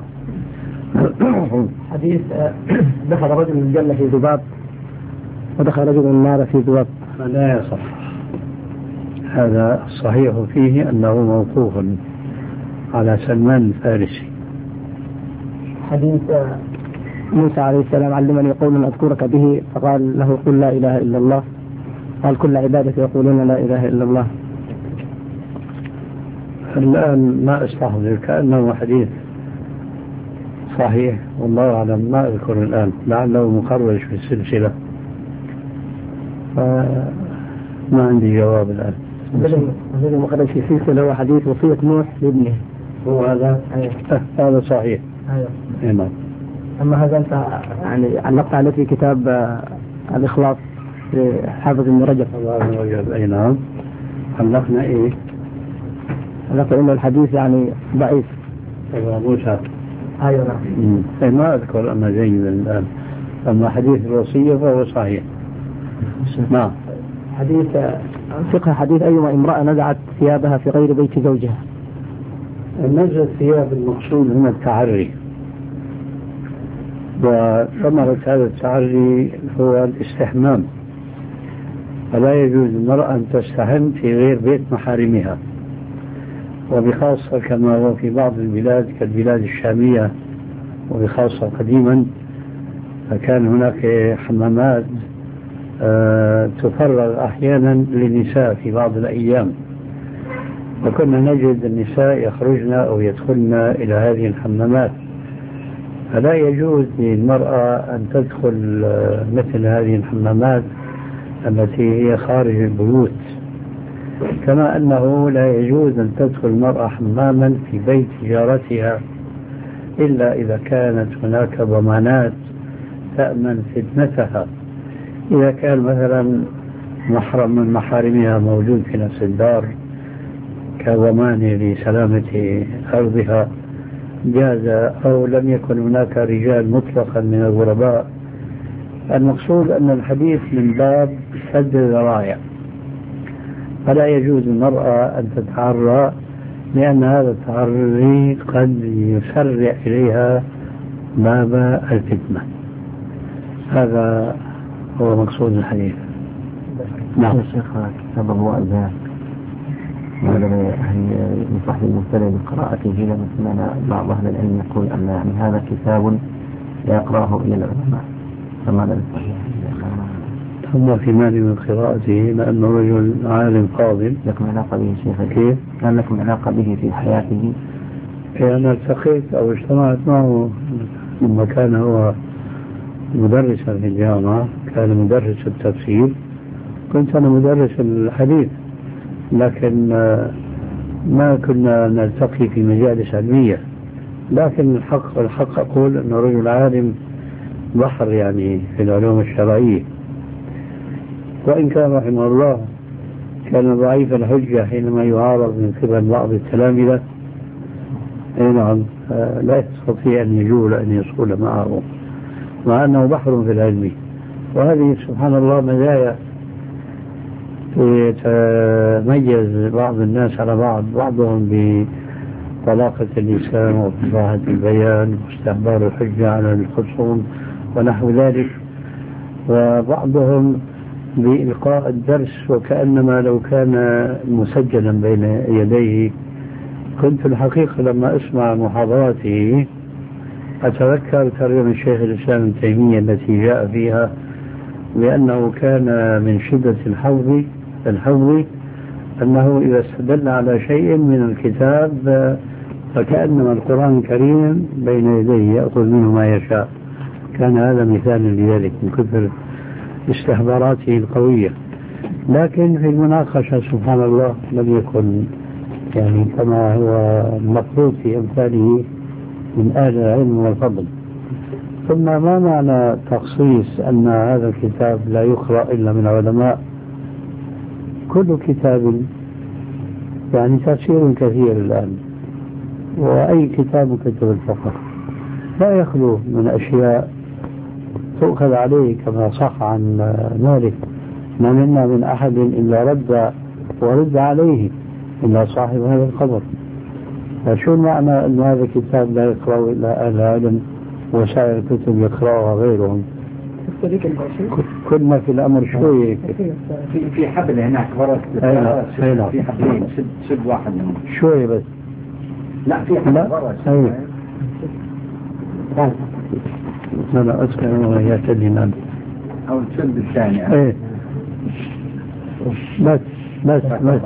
حديث دخل رجل الجنة في ذباب ودخل رجل النار في ذباب لا يصح. هذا الصحيح فيه أنه موقوف على سلمان الفارسي. حديث موسى عليه السلام: علمني قولا أذكرك به، فقال له: قل لا إله إلا الله. قال: كل عبادة يقولون لا إله إلا الله. الآن ما أستحضر كأنه حديث صحيح والله أعلم، ما أذكر الآن، لعله مخرج في السلسلة، فما عندي جواب الآن. الذي مخرج في السلسلة هو حديث وصية نوح لابنه. هو هذا؟ أيوه. هذا صحيح. أيوه. نعم. أما هذا أنت يعني علقت عليه في كتاب الإخلاص لحافظ ابن رجب. ابن رجب. أي نعم. علقنا إيه؟ علقنا إنه الحديث يعني ضعيف. أيوه موسى. أيوه نعم. أي ما أذكر أنا جيدا الآن، أما حديث الوصية فهو صحيح. نعم. حديث فقه حديث: أيما امرأة نزعت ثيابها في غير بيت زوجها. نزع الثياب المقصود هنا التعري، وثمرة هذا التعري هو الاستحمام، فلا يجوز المرأة أن تستحم في غير بيت محارمها، وبخاصة كما هو في بعض البلاد كالبلاد الشامية، وبخاصة قديما فكان هناك حمامات أه تفرغ أحيانا للنساء في بعض الأيام، وكنا نجد النساء يخرجن أو يدخلن إلى هذه الحمامات، فلا يجوز للمرأة أن تدخل مثل هذه الحمامات التي هي خارج البيوت، كما أنه لا يجوز أن تدخل المرأة حماما في بيت جارتها إلا إذا كانت هناك ضمانات تأمن فتنتها. إذا كان مثلا محرم من محارمها موجود في نفس الدار كضمان لسلامة أرضها جاز أو لم يكن هناك رجال مطلقا من الغرباء. المقصود أن الحديث من باب سد الذرائع، فلا يجوز للمرأة أن تتعرى، لأن هذا التعري قد يسرع إليها باب الفتنة. هذا هو مقصود الحديث. نعم. الشيخ كتاب أبواء البيان هل يصح للمبتدئ بقراءته؟ لما سمعنا بعض أهل العلم يقول أن يعني هذا كتاب لا يقرأه إلا العلماء، فماذا بالصحيح؟ ثم في مال من قراءته لأنه رجل عالم فاضل. لكم علاقة به شيخ؟ كيف؟ كان لكم علاقة به في حياته؟ أنا التقيت أو اجتمعت معه لما كان هو مدرسا في الجامعة، كان مدرس التفسير، كنت أنا مدرس الحديث، لكن ما كنا نلتقي في مجالس علمية. لكن الحق الحق أقول أنه رجل عالم بحر يعني في العلوم الشرعية، وإن كان رحمه الله كان ضعيف الحجة حينما يعارض من قبل بعض التلامذة. أي نعم، لا يستطيع أن يجول أن يصول معه، مع أنه بحر في العلم. وهذه سبحان الله مزايا يتميز بعض الناس على بعض، بعضهم بطلاقة اللسان وفصاحة البيان واستحضار الحجة على الخصوم ونحو ذلك، وبعضهم بإلقاء الدرس وكأنما لو كان مسجلا بين يديه. كنت الحقيقة لما أسمع محاضراته أتذكر ترجمة الشيخ الإسلام ابن تيمية التي جاء فيها بأنه كان من شدة الحظ الحظ أنه إذا استدل على شيء من الكتاب فكأنما القرآن الكريم بين يديه يأخذ منه ما يشاء. كان هذا مثال لذلك من كثر استحضاراته القوية. لكن في المناقشة سبحان الله لم يكن يعني كما هو المفروض في أمثاله من أهل العلم والفضل. ثم ما معنى تخصيص أن هذا الكتاب لا يقرأ إلا من علماء؟ كل كتاب يعني تفسير كثير الآن، وأي كتاب كتب الفقه لا يخلو من أشياء تؤخذ عليه كما صح عن مالك: ما منا من أحد إلا رد ورد عليه إلا صاحب هذا القبر. فشو معنى أن هذا الكتاب لا يقرأ إلا أهل العلم وسائر الكتب يقرأها غيرهم؟ كنا في الأمر شوي في في حبل هناك ورا في حبلين شد شد واحد منهم شوي بس. لا في حبل ورا لا لا أذكر يعتدينا أو تشد الثاني. ايه بس بس بس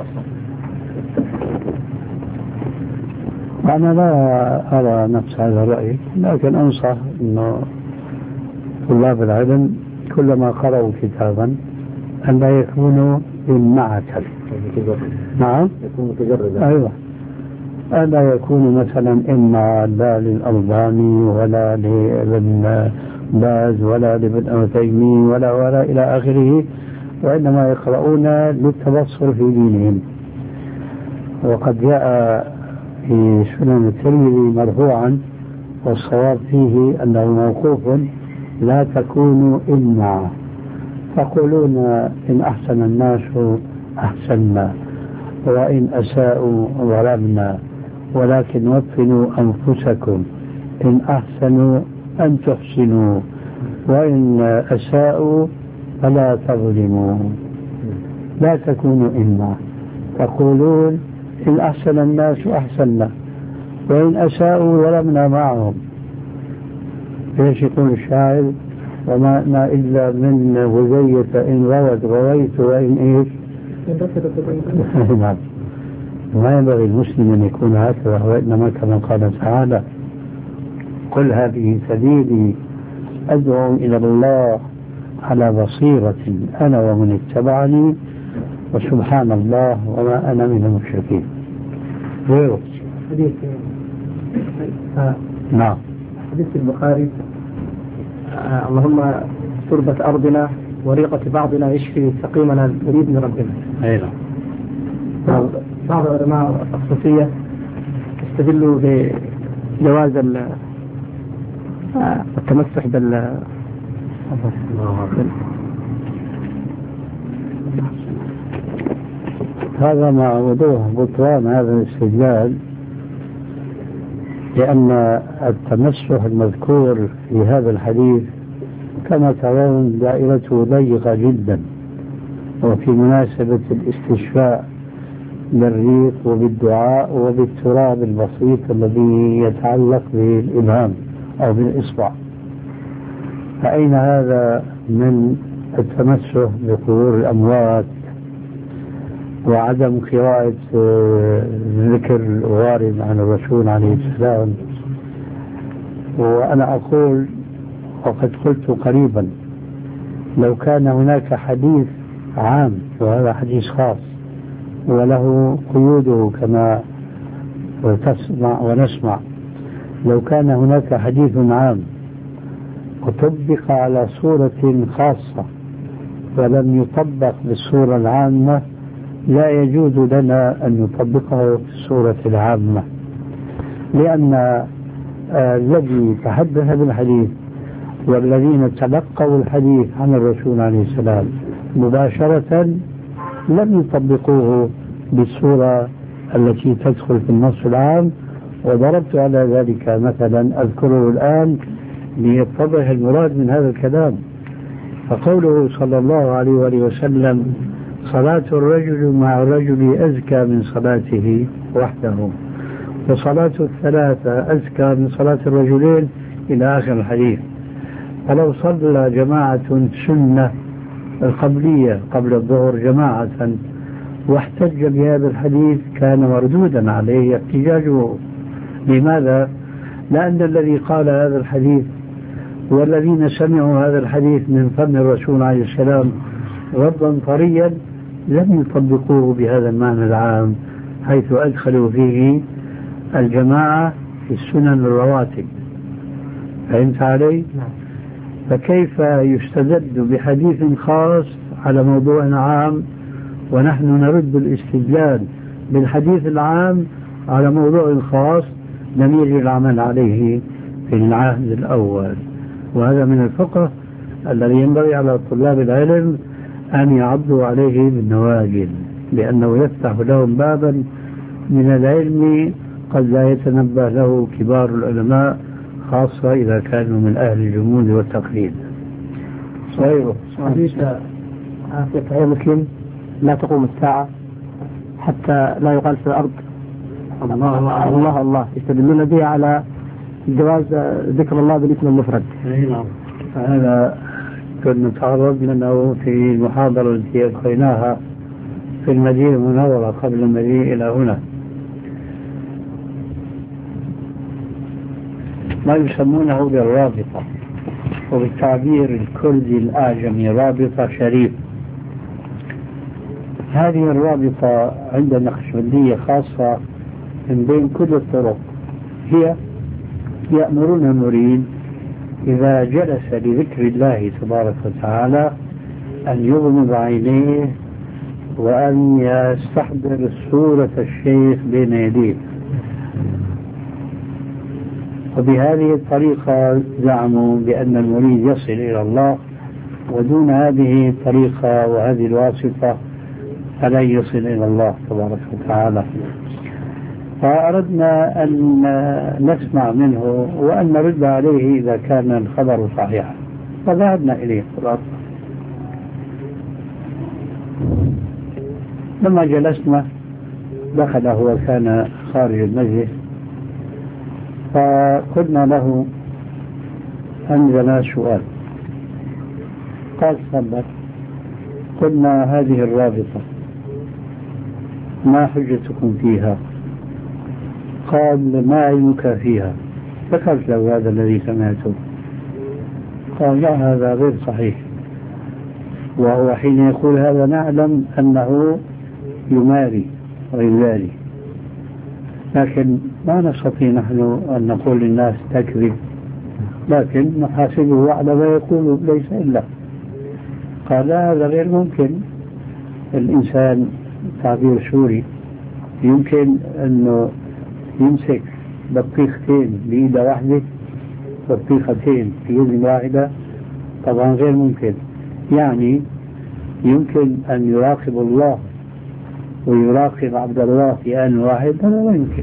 أنا لا أرى نفس هذا الرأي، لكن أنصح أنه طلاب العلم كلما قرأوا كتابا أن لا يكونوا إمعة. نعم يكون متجردا. أيوة، ألا يكون مثلا إما لا للألباني ولا لابن باز ولا لابن عثيمين ولا ولا إلى آخره، وإنما يقرؤون للتبصر في دينهم. وقد جاء في سنن الترمذي مرفوعا والصواب فيه أنه موقوف: لا تكونوا إمعة، تقولون إن أحسن الناس أحسنا وإن أساءوا ظلمنا، ولكن وفنوا أنفسكم، إن أحسنوا أن تحسنوا وإن أساءوا فلا تظلموا. لا تكونوا إمعة، تقولون إن أحسن الناس أحسنا وإن أساءوا ظلمنا معهم. ليش يقول الشاعر: وما ما إلا من غزية إن غوت غويت وإن إيش نعم. ما ينبغي المسلم أن يكون هكذا، وإنما كما قال تعالى: قل هذه سبيلي أدعو إلى الله على بصيرة أنا ومن اتبعني وسبحان الله وما أنا من المشركين. غيره حديث آه. نعم حديث البخاري: آه اللهم تربة أرضنا وريقة بعضنا يشفي سقيمنا بإذن ربنا. أيضا بعض العلماء الصوفية استدلوا جواز التمسح بال هذا مع وضوح بطلان هذا الاستدلال، لأن التمسح المذكور في هذا الحديث كما ترون دائرته ضيقة جدا، وفي مناسبة الاستشفاء بالريق وبالدعاء وبالتراب البسيط الذي يتعلق بالإبهام أو بالإصبع، فأين هذا من التمسح بقبور الأموات وعدم قراءة ذكر الوارد عن الرسول عليه السلام؟ وأنا أقول وقد قلت قريبا لو كان هناك حديث عام وهذا حديث خاص وله قيوده كما تسمع ونسمع، لو كان هناك حديث عام وطبق على صورة خاصة ولم يطبق بالصورة العامة لا يجوز لنا أن نطبقه في الصورة العامة، لأن آه الذي تحدث بالحديث والذين تلقوا الحديث عن الرسول عليه السلام مباشرة لم يطبقوه بالصورة التي تدخل في النص العام، وضربت على ذلك مثلا أذكره الآن ليتضح المراد من هذا الكلام. فقوله صلى الله عليه وآله وسلم صلاة الرجل مع الرجل أزكى من صلاته وحده، وصلاة الثلاثة أزكى من صلاة الرجلين إلى آخر الحديث. فلو صلى جماعة سنة القبلية قبل الظهر جماعة واحتج بهذا الحديث كان مردودا عليه احتجاجه. لماذا؟ لأن الذي قال هذا الحديث والذين سمعوا هذا الحديث من فم الرسول عليه السلام ردا طريا لم يطبقوه بهذا المعنى العام، حيث أدخلوا فيه الجماعة في السنن الرواتب. فهمت علي؟ فكيف يستدل بحديث خاص على موضوع عام ونحن نرد الاستدلال بالحديث العام على موضوع خاص لم يجري العمل عليه في العهد الأول؟ وهذا من الفقه الذي ينبغي على طلاب العلم أن يعضوا عليه بالنواجذ، لأنه يفتح لهم بابا من العلم قد لا يتنبه له كبار العلماء، خاصة إذا كانوا من أهل الجمود والتقليد. صحيح. حديث في صحيح مسلم لا تقوم الساعة حتى لا يقال في الأرض الله الله الله, الله. يستدلون به على جواز ذكر الله بالاسم المفرد. نعم. هذا كنا نتعرض منه في المحاضرة التي ألقيناها في المدينة المنورة قبل المجيء إلى هنا. ما يسمونه بالرابطة، وبالتعبير الكردي الأعجمي رابطة شريف. هذه الرابطة عند النقشبندية خاصة من بين كل الطرق، هي يأمرون المريد إذا جلس لذكر الله تبارك وتعالى أن يغمض عينيه وأن يستحضر صورة الشيخ بين يديه. وبهذه الطريقة زعموا بأن المريد يصل إلى الله، ودون هذه الطريقة وهذه الواسطة فلن يصل إلى الله تبارك وتعالى. فأردنا أن نسمع منه وأن نرد عليه إذا كان الخبر صحيحا، فذهبنا إليه. لما جلسنا دخل هو كان خارج المجلس، فقلنا له عندنا سؤال. قال تفضل. قلنا هذه الرابطة ما حجتكم فيها؟ قال ما علمك فيها؟ ذكرت له هذا الذي سمعته. قال لا هذا غير صحيح. وهو حين يقول هذا نعلم أنه يماري ويبالي، لكن ما نستطيع نحن أن نقول للناس تكذب، لكن نحاسبه على ما يقول ليس إلا. قال لا هذا غير ممكن. الإنسان تعبير سوري يمكن أنه يمسك بطيختين بإيدة واحدة بطيختين في يد واحدة؟ طبعا غير ممكن. يعني يمكن أن يراقب الله ويراقب عبد الله في آن واحد؟ هذا لا يمكن.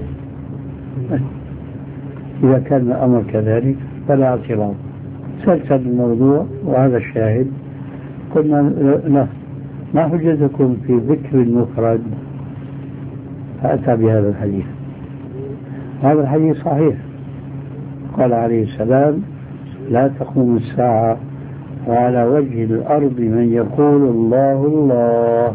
إذا كان الأمر كذلك فلا اعتراض. سلسل الموضوع وهذا الشاهد. قلنا لا، ما حجتكم في ذكر المفرد؟ فأتى بهذا الحديث. هذا الحديث صحيح. قال عليه السلام: لا تقوم الساعة وعلى وجه الأرض من يقول الله الله.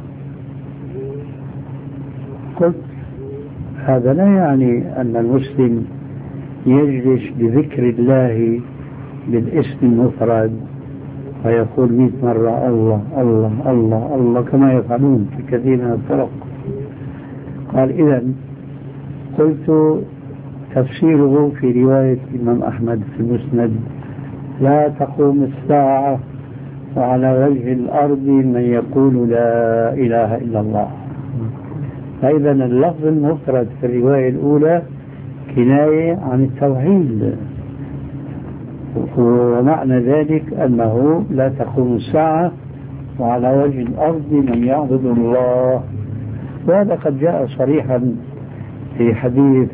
قلت هذا لا يعني أن المسلم يجلس بذكر الله بالاسم المفرد ويقول مئة مرة الله الله الله الله كما يفعلون في كثير من الطرق. قال إذن قلت تفسيره في رواية الإمام أحمد في المسند: لا تقوم الساعة وعلى وجه الأرض من يقول لا إله إلا الله. فإذا اللفظ المفرد في الرواية الأولى كناية عن التوحيد، ومعنى ذلك أنه لا تقوم الساعة وعلى وجه الأرض من يعبد الله. وهذا قد جاء صريحا في حديث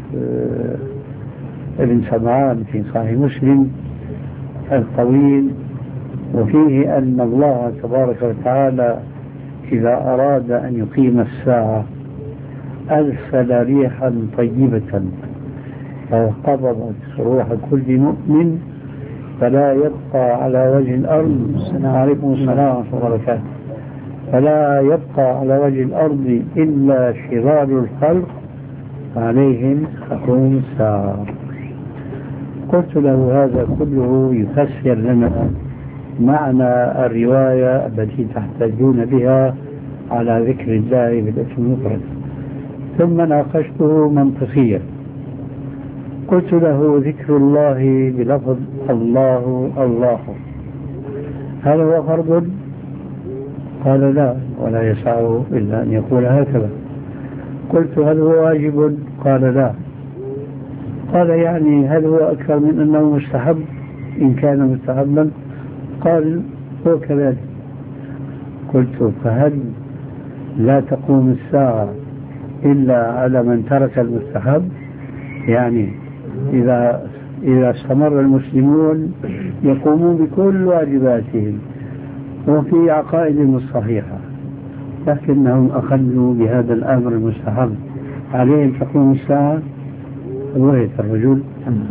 ابن سمعان في صحيح مسلم الطويل، وفيه أن الله تبارك وتعالى إذا أراد أن يقيم الساعة أرسل ريحا طيبة فقبضت روح كل مؤمن فلا يبقى على وجه الأرض. عليكم السلام ورحمة الله وبركاته. فلا يبقى على وجه الأرض إلا شرار الخلق عليهم تقوم الساعة. قلت له هذا كله يفسر لنا معنى الرواية التي تحتاجون بها على ذكر الله بالاسم المفرد. ثم ناقشته منطقيا. قلت له ذكر الله بلفظ الله الله هل هو فرض؟ قال لا، ولا يسعه إلا أن يقول هكذا. قلت هل هو واجب؟ قال لا. قال يعني هل هو أكثر من أنه مستحب إن كان مستحبا؟ قال هو كذلك. قلت فهل لا تقوم الساعة إلا على من ترك المستحب؟ يعني إذا إذا استمر المسلمون يقومون بكل واجباتهم وفي عقائدهم الصحيحة، لكنهم أخذوا بهذا الأمر المستحب، عليهم تقوم الساعة؟ وهي الرجل.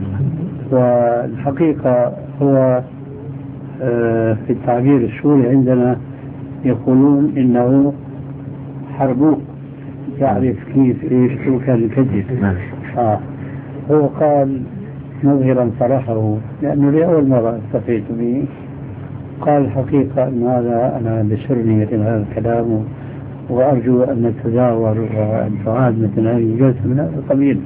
والحقيقة هو في التعبير السوري عندنا يقولون إنه حربوك، يعرف كيف إيش كان الكذب. آه. هو قال مظهرا فرحه لأنه لأول مرة استفيت به، قال الحقيقة أن هذا أنا بسرني مثل هذا الكلام وأرجو أن نتزاور وأن تعاد مثل هذه الجلسة من هذا القبيل.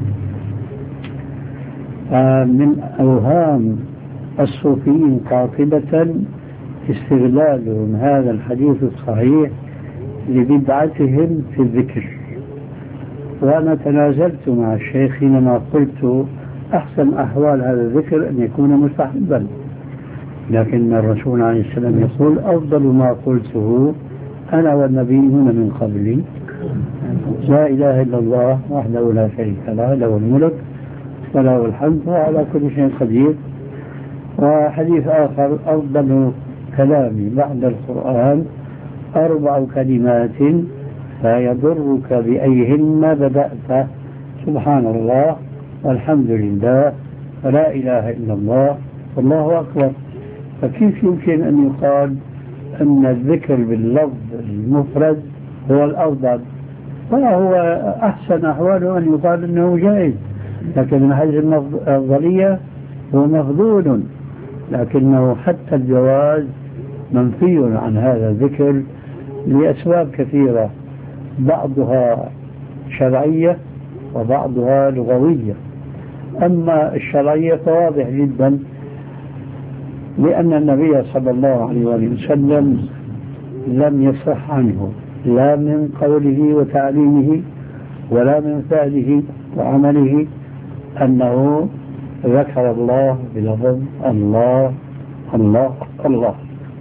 آه من أوهام الصوفيين قاطبة استغلالهم هذا الحديث الصحيح لبدعتهم في الذكر. وأنا تنازلت مع الشيخ حينما قلت أحسن أحوال هذا الذكر أن يكون مستحبا، لكن الرسول عليه السلام يقول أفضل ما قلته أنا والنبيون من قبلي لا إله إلا الله وحده لا شريك له له الملك وله الحمد وعلى كل شيء قدير. وحديث آخر أفضل كلامي بعد القرآن أربع كلمات لا يضرك بأيهن بدأت سبحان الله والحمد لله ولا إله إلا الله والله أكبر. فكيف يمكن أن يقال أن الذكر باللفظ المفرد هو الأفضل؟ وهو أحسن أحواله أن يقال أنه جائز، لكن من حيث الأفضلية هو مفضول، لكنه حتى الجواز منفي عن هذا الذكر لأسباب كثيرة، بعضها شرعية وبعضها لغوية. أما الشرعية فواضح جدا، لأن النبي صلى الله عليه وسلم لم يصح عنه لا من قوله وتعليمه ولا من فعله وعمله أنه ذكر الله بلفظ الله الله الله.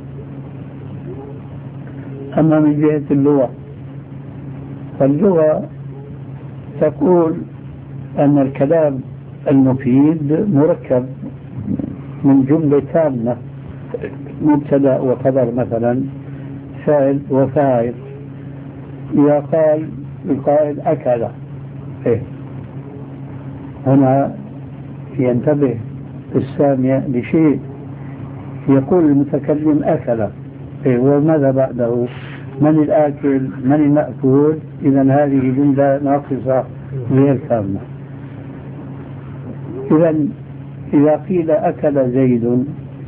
أما من جهة اللغة فاللغة تقول أن الكلام المفيد مركب من جملة تامة، مبتدأ وخبر مثلا، فاعل وفاعل. إذا قال القائل أكل، إيه؟ هنا ينتبه السامع لشيء، يقول المتكلم أكل، إيه؟ وماذا بعده؟ من الآكل؟ من المأكول؟ إذا هذه جملة ناقصة غير كاملة. إذا إذا قيل أكل زيد،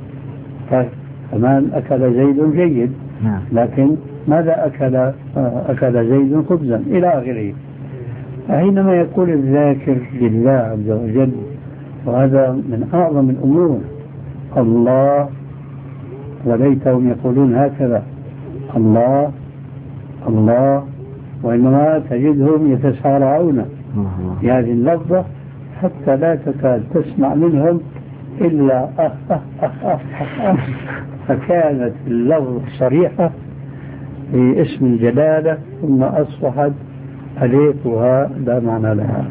كمان أكل زيد جيد، لكن ماذا أكل؟ أكل زيد خبزا إلى آخره. حينما يقول الذاكر لله عز وجل، وهذا من أعظم الأمور، الله، وليتهم يقولون هكذا الله الله، وإنما تجدهم يتسارعون بهذه اللفظة حتى لا تكاد تسمع منهم إلا أه أه أه أه أه. فكانت اللفظة صريحة باسم الجلالة ثم أصبحت أليفها لا معنى لها.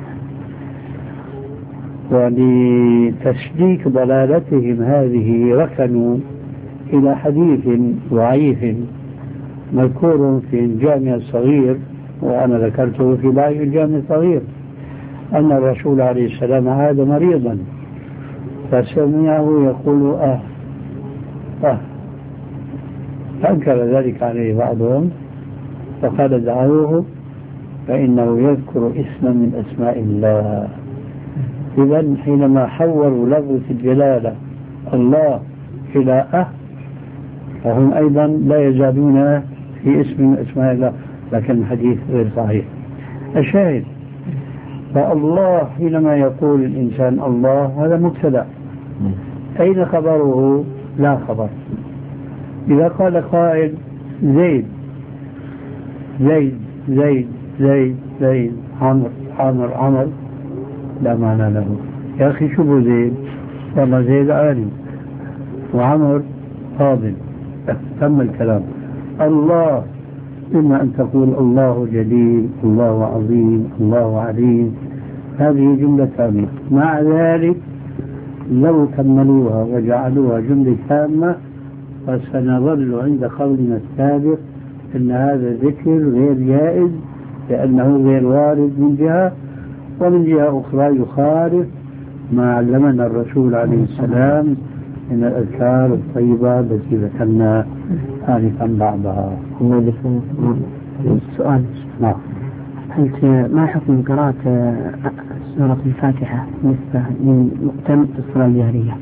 ولتشديك ضلالتهم هذه ركنوا إلى حديث ضعيف مذكور في الجامع الصغير، وأنا ذكرته في بعض الجامع الصغير، أن الرسول عليه السلام عاد مريضا فسمعه يقول أه أه، فأنكر ذلك عليه بعضهم فقال دعوه فإنه يذكر اسما من أسماء الله. إذن حينما حولوا لفظة الجلالة الله إلى أه، فهم أيضا لا يزالون في اسم من أسماء الله، لكن الحديث غير صحيح. الشاهد، فالله حينما يقول الإنسان الله هذا مبتدأ، أين خبره؟ لا خبر. إذا قال قائل زيد زيد زيد زيد زيد عمر عمر عمر، لا معنى له. يا أخي شو بو زيد؟ والله زيد عالم وعمر فاضل، تم الكلام. الله إما أن تقول الله جليل، الله عظيم، الله عليم، هذه جملة تامة. مع ذلك لو كملوها وجعلوها جملة تامة فسنظل عند قولنا السابق أن هذا ذكر غير جائز، لأنه غير وارد من جهة، ومن جهة أخرى يخالف ما علمنا الرسول عليه السلام من الأذكار الطيبة التي ذكرنا آنفا بعضها. السؤال، نعم، أنت ما حكم قراءة سورة الفاتحة بالنسبة للمؤتم في الصلاة الجهرية؟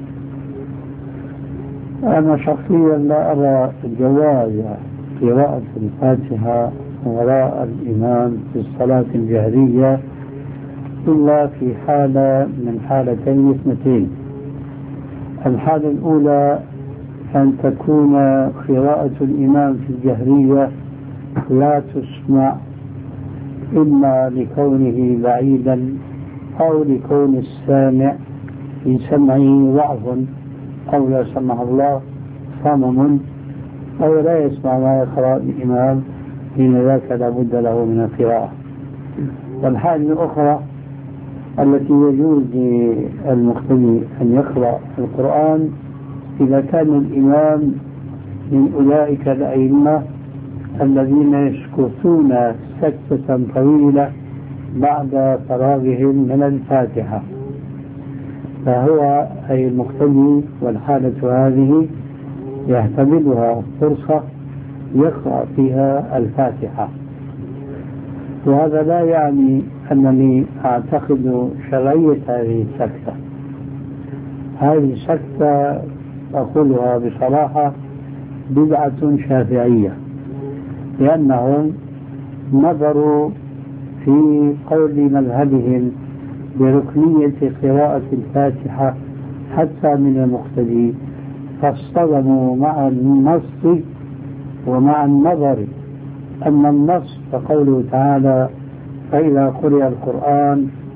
أنا شخصيا لا أرى جواز قراءة الفاتحة وراء الإمام في الصلاة الجهرية إلا في حالة من حالتين اثنتين. الحالة الأولى أن تكون قراءة الإمام في الجهرية لا تسمع، إما لكونه بعيدا أو لكون السامع في سمعه ضعف، أو لا سمع الله صمم، أو لا يسمع ما يقرأ الإمام، حين ذاك لا بد له من القراءة. والحالة الأخرى التي يجوز للمقتدي أن يقرأ القرآن إذا كان الإمام من أولئك الأئمة الذين يسكتون سكتة طويلة بعد فراغهم من الفاتحة، فهو أي المقتدي والحالة هذه يحتملها فرصة يقرأ فيها الفاتحة. وهذا لا يعني أنني أعتقد شرعية هذه السكتة. هذه السكتة أقولها بصراحة بدعة شافعية، لأنهم نظروا في قول مذهبهم بركنية قراءة الفاتحة حتى من المقتدي، فاصطدموا مع النص ومع النظر. أما النص فقوله تعالى فإذا قرئ القرآن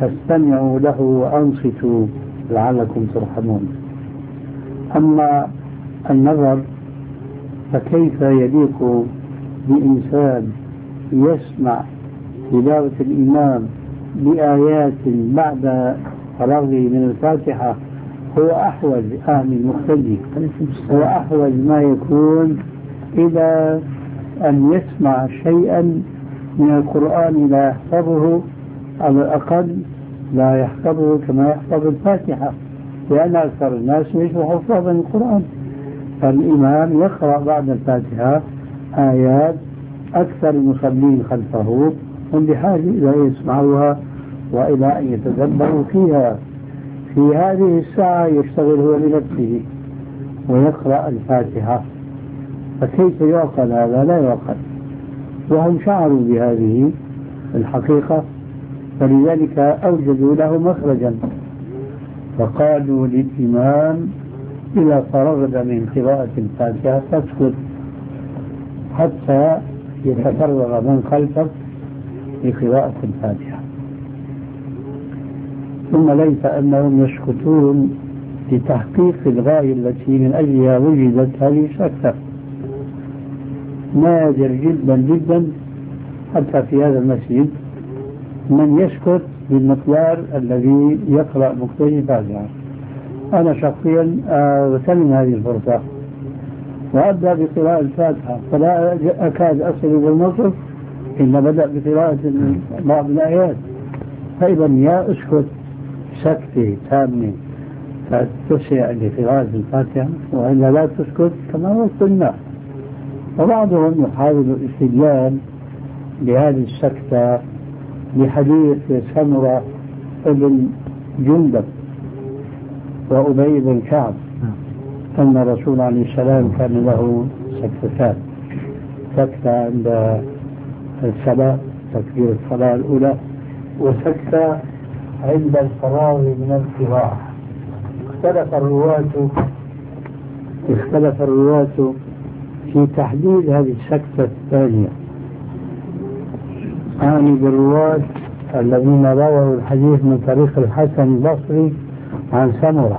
فاستمعوا له وأنصتوا لعلكم ترحمون. أما النظر فكيف يليق بإنسان يسمع تلاوة الإمام بآيات بعد فرغه من الفاتحة؟ هو أحوج أهل المختلف، هو أحوج ما يكون إلى أن يسمع شيئا من القرآن لا يحفظه، على الأقل لا يحفظه كما يحفظ الفاتحة، لأن أكثر الناس ليسوا حفاظا للقرآن. فالإمام يقرأ بعد الفاتحة آيات أكثر المصلين خلفه هم بحاجة إلى يسمعوها وإلى أن يتدبروا فيها. في هذه الساعة يشتغل هو بنفسه ويقرأ الفاتحة، فكيف يعقل هذا؟ لا يعقل. وهم شعروا بهذه الحقيقة، فلذلك أوجدوا له مخرجا، فقالوا للإمام إذا فرغت من قراءة الفاتحة فاسكت حتى يتفرغ من خلفك لقراءة الفاتحة. ثم ليس أنهم يسكتون لتحقيق الغاية التي من أجلها وجدت هذه السكتة. نادر جدا جدا حتى في هذا المسجد من يسكت بالمقدار الذي يقرأ مقتدي الفاتحة. أنا شخصيا أغتنم هذه الفرصة وأبدأ بقراءة الفاتحة، فلا أكاد أصل إلى النصف إلا بدأ بقراءة بعض الآيات. فإذا يا أسكت سكتة تامة فتسع لقراءة الفاتحة، وإلا لا تسكت كما هو السنة. وبعضهم يحاول الاستدلال بهذه السكتة بحديث سمرة ابن جندب وأبي بن كعب أن الرسول عليه السلام كان له سكتتان، سكتة عند الصلاة تكبير الصلاة الأولى، وسكتة عند الفراغ من القراءة. اختلف الرواة اختلف الرواة في تحديد هذه السكتة الثانية. أعني بالرواة الذين رووا الحديث من طريق الحسن البصري عن سمرة،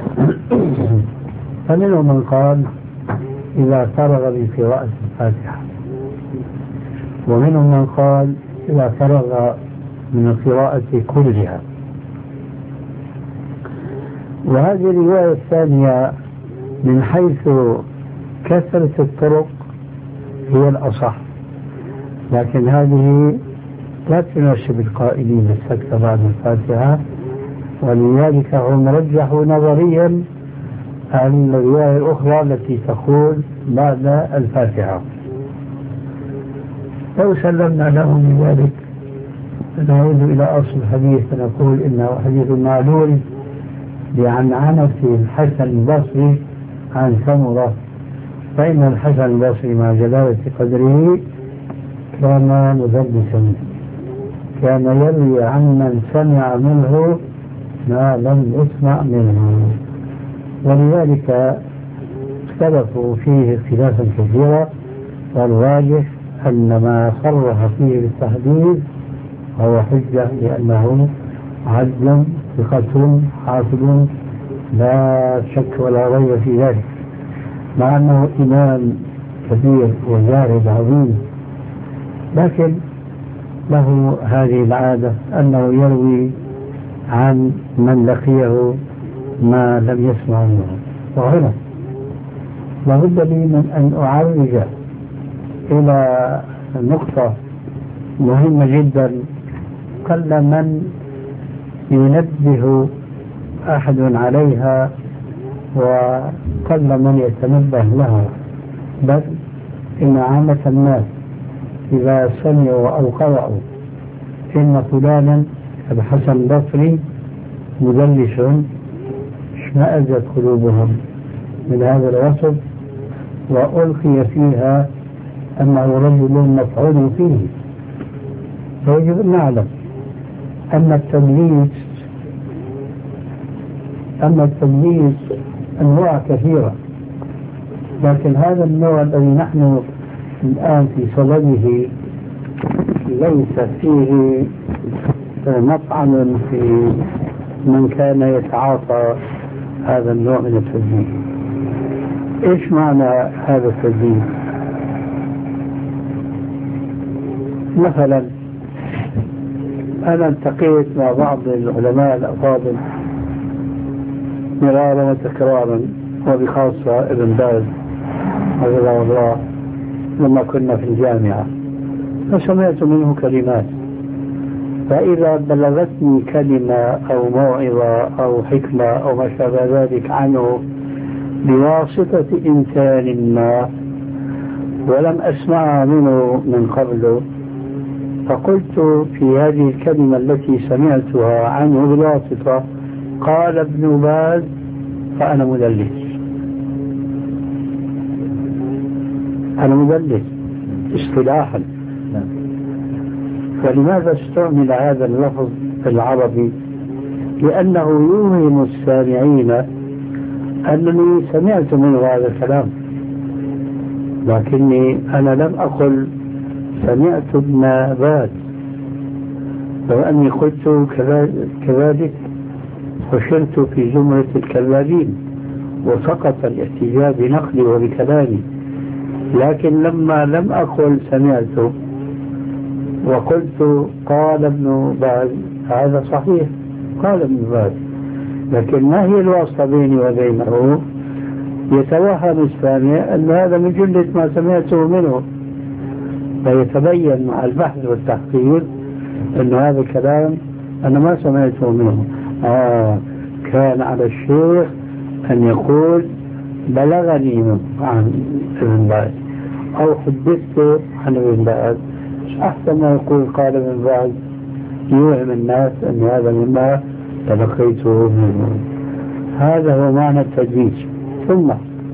فمنهم من قال إذا فرغ من قراءة الفاتحة، ومنهم من قال إذا فرغ من القراءة كلها. وهذه الرواية الثانية من حيث كثرة الطرق هي الأصح، لكن هذه لا تناسب القائلين السكتة بعد الفاتحة، ولذلك هم رجحوا نظريا عن الرواية الأخرى التي تقول بعد الفاتحة. لو سلمنا لهم بذلك نعود إلى أصل الحديث فنقول إنه حديث معلول بعنعنة الحسن البصري عن سمرة، فإن الحسن البصري مع جلالة قدره كان مدلسا، كان يروي عمن سمع منه ما لم يسمع منه، ولذلك اختلفوا فيه اختلافا كثيرا، والراجح أن ما صرح فيه بالتحديد هو حجة لأنه عدل ثقة حافظ لا شك ولا ريب في ذلك، مع أنه إمام كبير وزاهد عظيم، لكن له هذه العادة أنه يروي عن من لقيه ما لم يسمع منه. وهنا لابد لي من أن أعرج إلى نقطة مهمة جدا قل من ينبه أحد عليها وقل من يتنبه لها، بل إن عامة الناس إذا سمعوا أو قرأوا إن فلانا الحسن البصري مدلس اشمأزت قلوبهم من هذا الوصف، وألقي فيها أنه رجل مفعول فيه. فيجب أن نعلم أن التمييز أن التمييز أنواع كثيرة، لكن هذا النوع الذي نحن الآن في صدده ليس فيه مطعم في من كان يتعاطى هذا النوع من التدليس. إيش معنى هذا التدليس؟ مثلا أنا التقيت مع بعض العلماء الأفاضل مرارا وتكرارا، وبخاصة ابن باز حفظه الله لما كنا في الجامعة، فسمعت منه كلمات، فإذا بلغتني كلمة أو موعظة أو حكمة أو ما شابه ذلك عنه بواسطة إنسان ما ولم أسمعها منه من قبله، فقلت في هذه الكلمة التي سمعتها عنه بالواسطة قال ابن باز، فأنا مدلس. أنا مدلس اصطلاحا. ولماذا استعمل هذا اللفظ العربي؟ لأنه يوهم السامعين أنني سمعت منه هذا الكلام، لكني أنا لم أقل سمعت ابن باز. لو أني قلت كذلك حشرت في زمرة الكذابين وسقط الاحتجاج بنقلي وبكلامي، لكن لما لم أقل سمعت وقلت قال ابن باز هذا صحيح، قال ابن باز، لكن ما هي الواسطة بيني وبينه؟ يتوهم السامع أن هذا من جملة ما سمعته منه، فيتبين مع البحث والتحقيق أن هذا الكلام أنا ما سمعته منه. آه كان على الشيخ أن يقول بلغني عن ابن باز أو حدثت عن ابن باز، أحسن ما يقول قال ابن باز، يوهم الناس أن هذا مما تلقيته منه. هذا هو معنى التدليس. ثم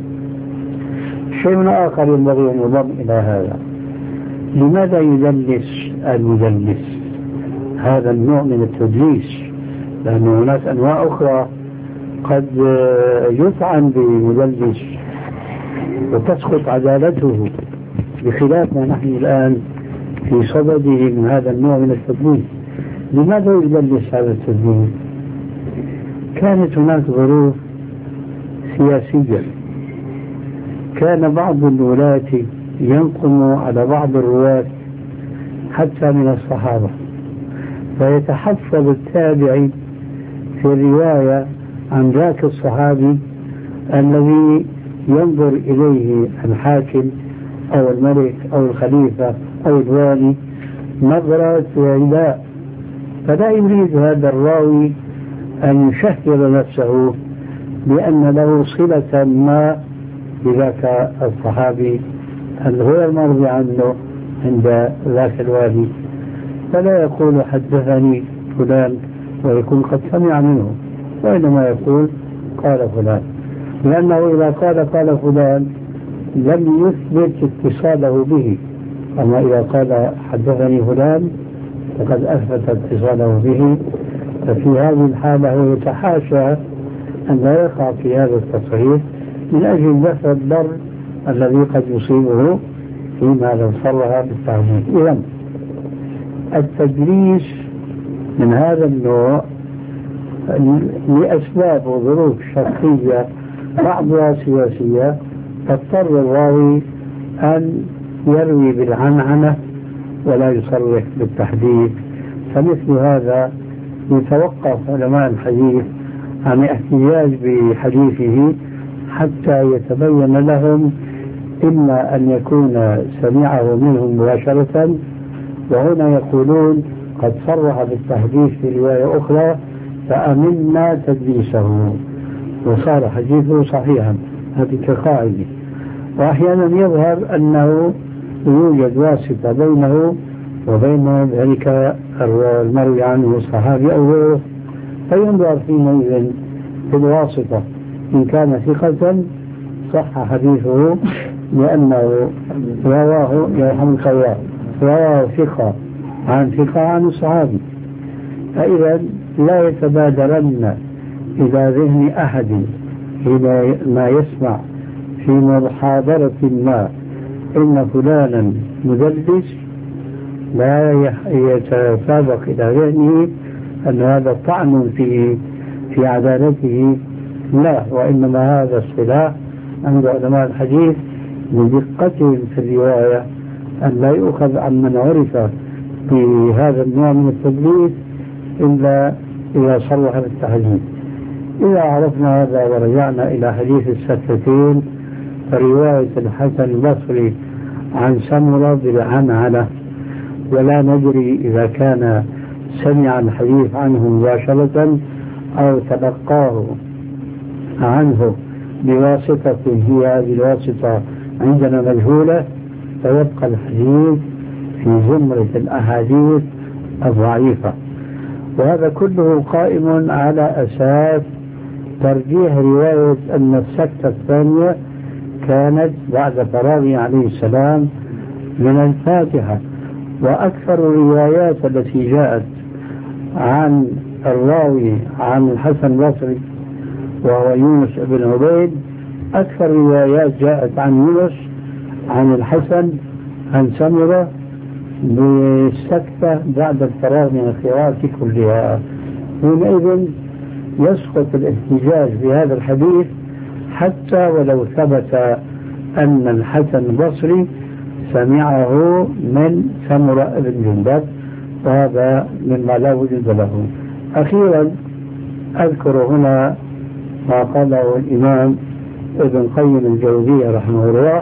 شيء آخر ينبغي أن يضم إلى هذا، لماذا يدلس المدلس هذا النوع من التدليس؟ لأن هناك أنواع أخرى قد يطعن بمدلس وتسقط عدالته، بخلاف ما نحن الآن في صدده من هذا النوع من التدليس. لماذا يدلس هذا التدليس؟ كانت هناك ظروف سياسية، كان بعض الولاة ينقم على بعض الرواة حتى من الصحابة، فيتحفظ التابعي في الرواية عن ذاك الصحابي الذي ينظر إليه الحاكم أو الملك أو الخليفة أو الوالي نظرة عداء، فلا يريد هذا الراوي أن يشهر نفسه بأن له صلة ما بذاك الصحابي الغير مرضي عنه عند ذاك الوالي، فلا يقول حدثني فلان ويكون قد سمع منه، وإنما يقول قال فلان، لأنه إذا قال قال فلان لم يثبت اتصاله به، أما إذا قال حدثني فلان فقد أثبت اتصاله به. ففي هذه الحالة هو يتحاشى أن لا يقع في هذا التصحيح من أجل دفع الضر الذي قد يصيبه فيما لو صرها بالتعميم. إذن التدليس من هذا النوع لأسباب وظروف شخصية بعضها سياسية تضطر الراوي أن يروي بالعنعنة ولا يصرح بالتحديث، فمثل هذا يتوقف علماء الحديث عن الاحتجاج بحديثه حتى يتبين لهم إما أن يكون سمعه منهم مباشرة، وهنا يقولون قد صرح بالتحديث في رواية أخرى فأمنا تدليسه وصار حديثه صحيحا، هذه كقاعدة. وأحيانا يظهر أنه يوجد واسطة بينه وبين ذلك المروي عنه الصحابي أو غيره، فينظر حينئذ في الواسطة، إن كان ثقة صح حديثه لأنه رواه يرحمك الله رواه ثقة عن ثقة عن الصحابي. فإذا لا يتبادرن إلى ذهن أحد إلى ما يسمع في محاضرة ما إن فلانا مدلس لا يتسابق إلى ذهنه أن هذا طعن في في عدالته، لا، وإنما هذا الصلاح عند علماء الحديث لدقتهم في الرواية أن لا يؤخذ عن من عرف بهذا النوع من التدليس إلا إذا صرح بالتحديث. إذا عرفنا هذا ورجعنا إلى حديث السكتين فرواية الحسن البصري عن سمرة بالعنعنة، ولا ندري إذا كان سمع الحديث عنه مباشرة أو تلقاه عنه بواسطة هي هذه الواسطة عندنا مجهولة، فيبقى الحديث في زمرة الأحاديث الضعيفة. وهذا كله قائم على أساس ترجيح رواية أن السكتة الثانية كانت بعد فراغه عليه السلام من الفاتحة. وأكثر الروايات التي جاءت عن الراوي عن الحسن البصري وهو يونس بن عبيد، أكثر روايات جاءت عن يونس عن الحسن عن سمرة بالسكتة بعد الفراغ من القراءة كلها. حينئذ يسقط الاحتجاج بهذا الحديث حتى ولو ثبت أن الحسن البصري سمعه من سمرة بن جندب، وهذا مما لا وجود له. أخيرا أذكر هنا ما قاله الإمام ابن قيم الجوزية رحمه الله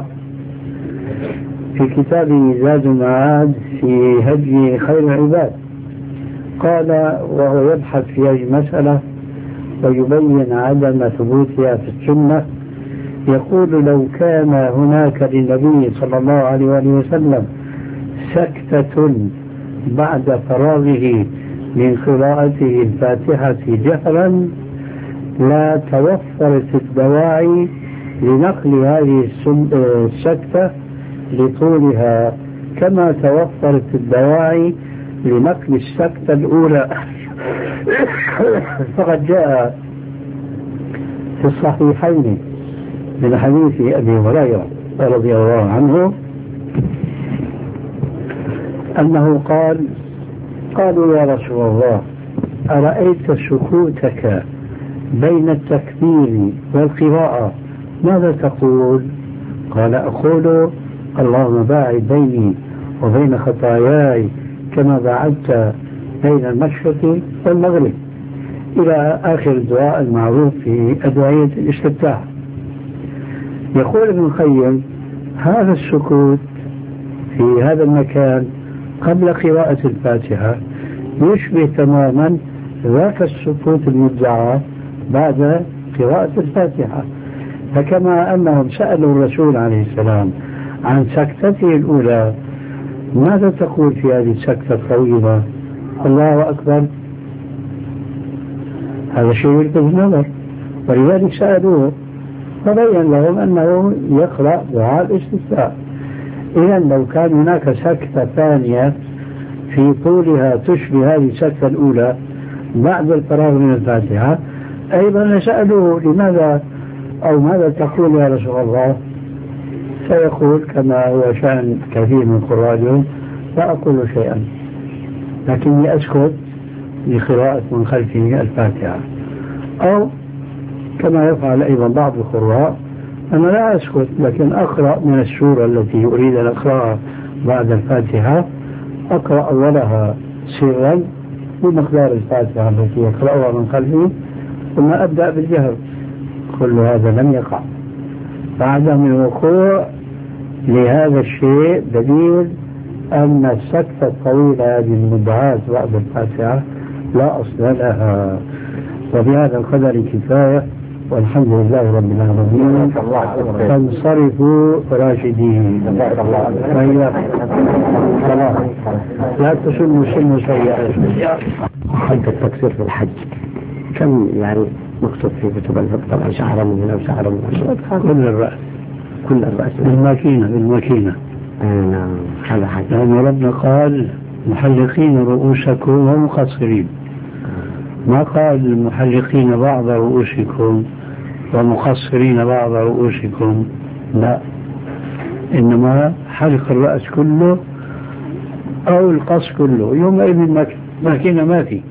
في كتابه زاد المعاد في هدي خير العباد. قال وهو يبحث في هذه المسألة ويبين عدم ثبوتها في السنة، يقول لو كان هناك للنبي صلى الله عليه وسلم سكتة بعد فراغه من قراءته الفاتحة جهرا لا توفرت الدواعي لنقل هذه السكتة لطولها كما توفرت الدواعي لنقل السكتة الأولى. فقد جاء في الصحيحين من حديث أبي هريرة رضي الله عنه أنه قال قالوا يا رسول الله أرأيت سكوتك بين التكبير والقراءة ماذا تقول؟ قال أقول اللهم باعد بيني وبين خطاياي كما باعدت بين المشرق والمغرب، إلى آخر الدعاء المعروف في أدعية الاستفتاح. يقول ابن القيم هذا السكوت في هذا المكان قبل قراءة الفاتحة يشبه تماما ذاك السكوت المدعى بعد قراءة الفاتحة. فكما أنهم سألوا الرسول عليه السلام عن سكتته الأولى ماذا تقول في هذه السكتة الطويلة؟ الله أكبر، هذا شيء يلفت النظر، ولذلك سألوه فبين لهم أنه يقرأ دعاء الاستفتاء. إذا لو كان هناك سكتة ثانية في طولها تشبه هذه السكتة الأولى بعد الفراغ من الفاتحة أيضا سألوه لماذا أو ماذا تقول يا رسول الله؟ سيقول كما هو شأن كثير من قرائهم لا أقول شيئا لكني أسكت لقراءة من خلفه الفاتحة، أو كما يفعل أيضا بعض القراء أنا لا أسكت لكن أقرأ من السورة التي أريد أن أقرأها بعد الفاتحة، أقرأ أولها سرا بمقدار الفاتحة التي يقرأها من خلفه ثم أبدأ بالجهر. كل هذا لم يقع. فعدم الوقوع لهذا الشيء دليل أن السكتة الطويلة هذه المدعاة بعد الفاتحة لا أصل لها. وبهذا القدر كفاية والحمد لله رب العالمين. فانصرفوا راشدين. لا تسنوا سن سيئة. حد التكسير في الحج كم يعني مكتوب في كتب الفقه؟ طبعا شعر من هنا وشعر من هنا. كل الرأس كل الرأس بالماكينة بالماكينة. نعم هذا حاجة. لأن ربنا قال محلقين رؤوسكم ومقصرين، ما قال المحلقين بعض رؤوسكم ومقصرين بعض رؤوسكم، لا، إنما حلق الرأس كله أو القص كله، يومئذ ماكينة ما في،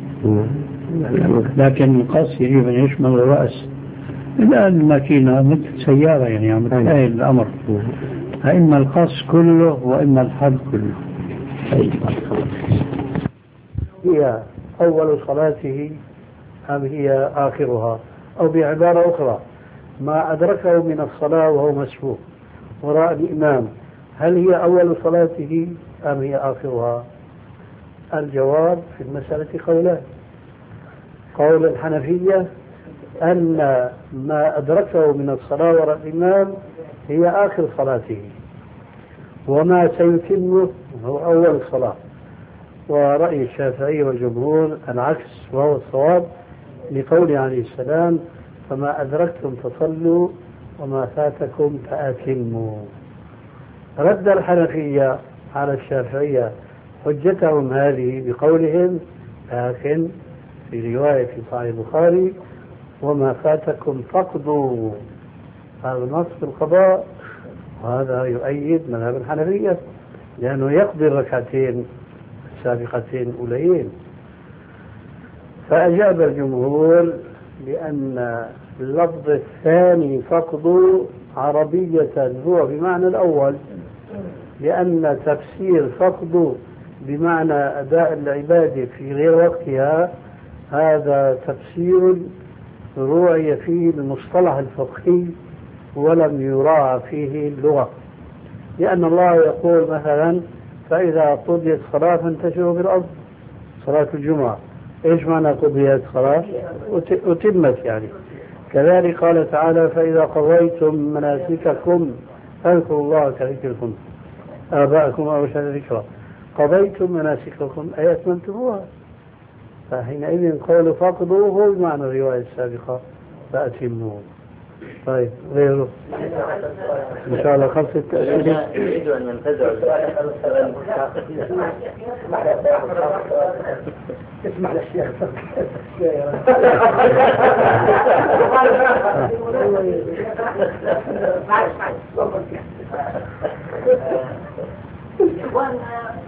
لكن القص يجب أن يشمل الرأس. الآن الماكينة مثل سيارة يعني عم تسهل الأمر، فإما القص كله وإما الحلق كله. هي أول صلاته أم هي آخرها؟ أو بعبارة أخرى، ما أدركه من الصلاة وهو مسبوق وراء الإمام، هل هي أول صلاته أم هي آخرها؟ الجواب في المسألة قولان. قول الحنفية أن ما أدركه من الصلاة وراء الإمام هي آخر صلاته، وما سيتمه هو أول الصلاة. ورأي الشافعي والجمهور العكس وهو الصواب، لقوله عليه السلام: فما أدركتم فصلوا وما فاتكم فأتموا. رد الحنفية على الشافعية حجتهم هذه بقولهم: لكن في رواية في صحيح البخاري: وما فاتكم فقدوا. هذا نص في القضاء، وهذا يؤيد مذهب الحنفية، لأنه يقضي الركعتين السابقتين الأوليين. فأجاب الجمهور بأن اللفظ الثاني فقدوا عربية هو بمعنى الأول، لأن تفسير فقدوا بمعنى أداء العبادة في غير وقتها هذا تفسير روعي فيه المصطلح الفقهي ولم يراعى فيه اللغة، لأن الله يقول مثلا: فإذا قضيت الصلاة فانتشروا في الأرض، صلاة الجمعة. إيش معنى قضيت الصلاة؟ أتمت يعني. كذلك قال تعالى: فإذا قضيتم مناسككم فاذكروا الله كذكركم آباءكم أو أشد ذكرا. قضيتم مناسككم أي أتممتموها، فحينئذ قول فقدوا هو بمعنى الرواية السابقة فأتموه. طيب غيره إن شاء الله خمسة أسئلة. يريد أن ينتزع اسمع للشيخ. إخواننا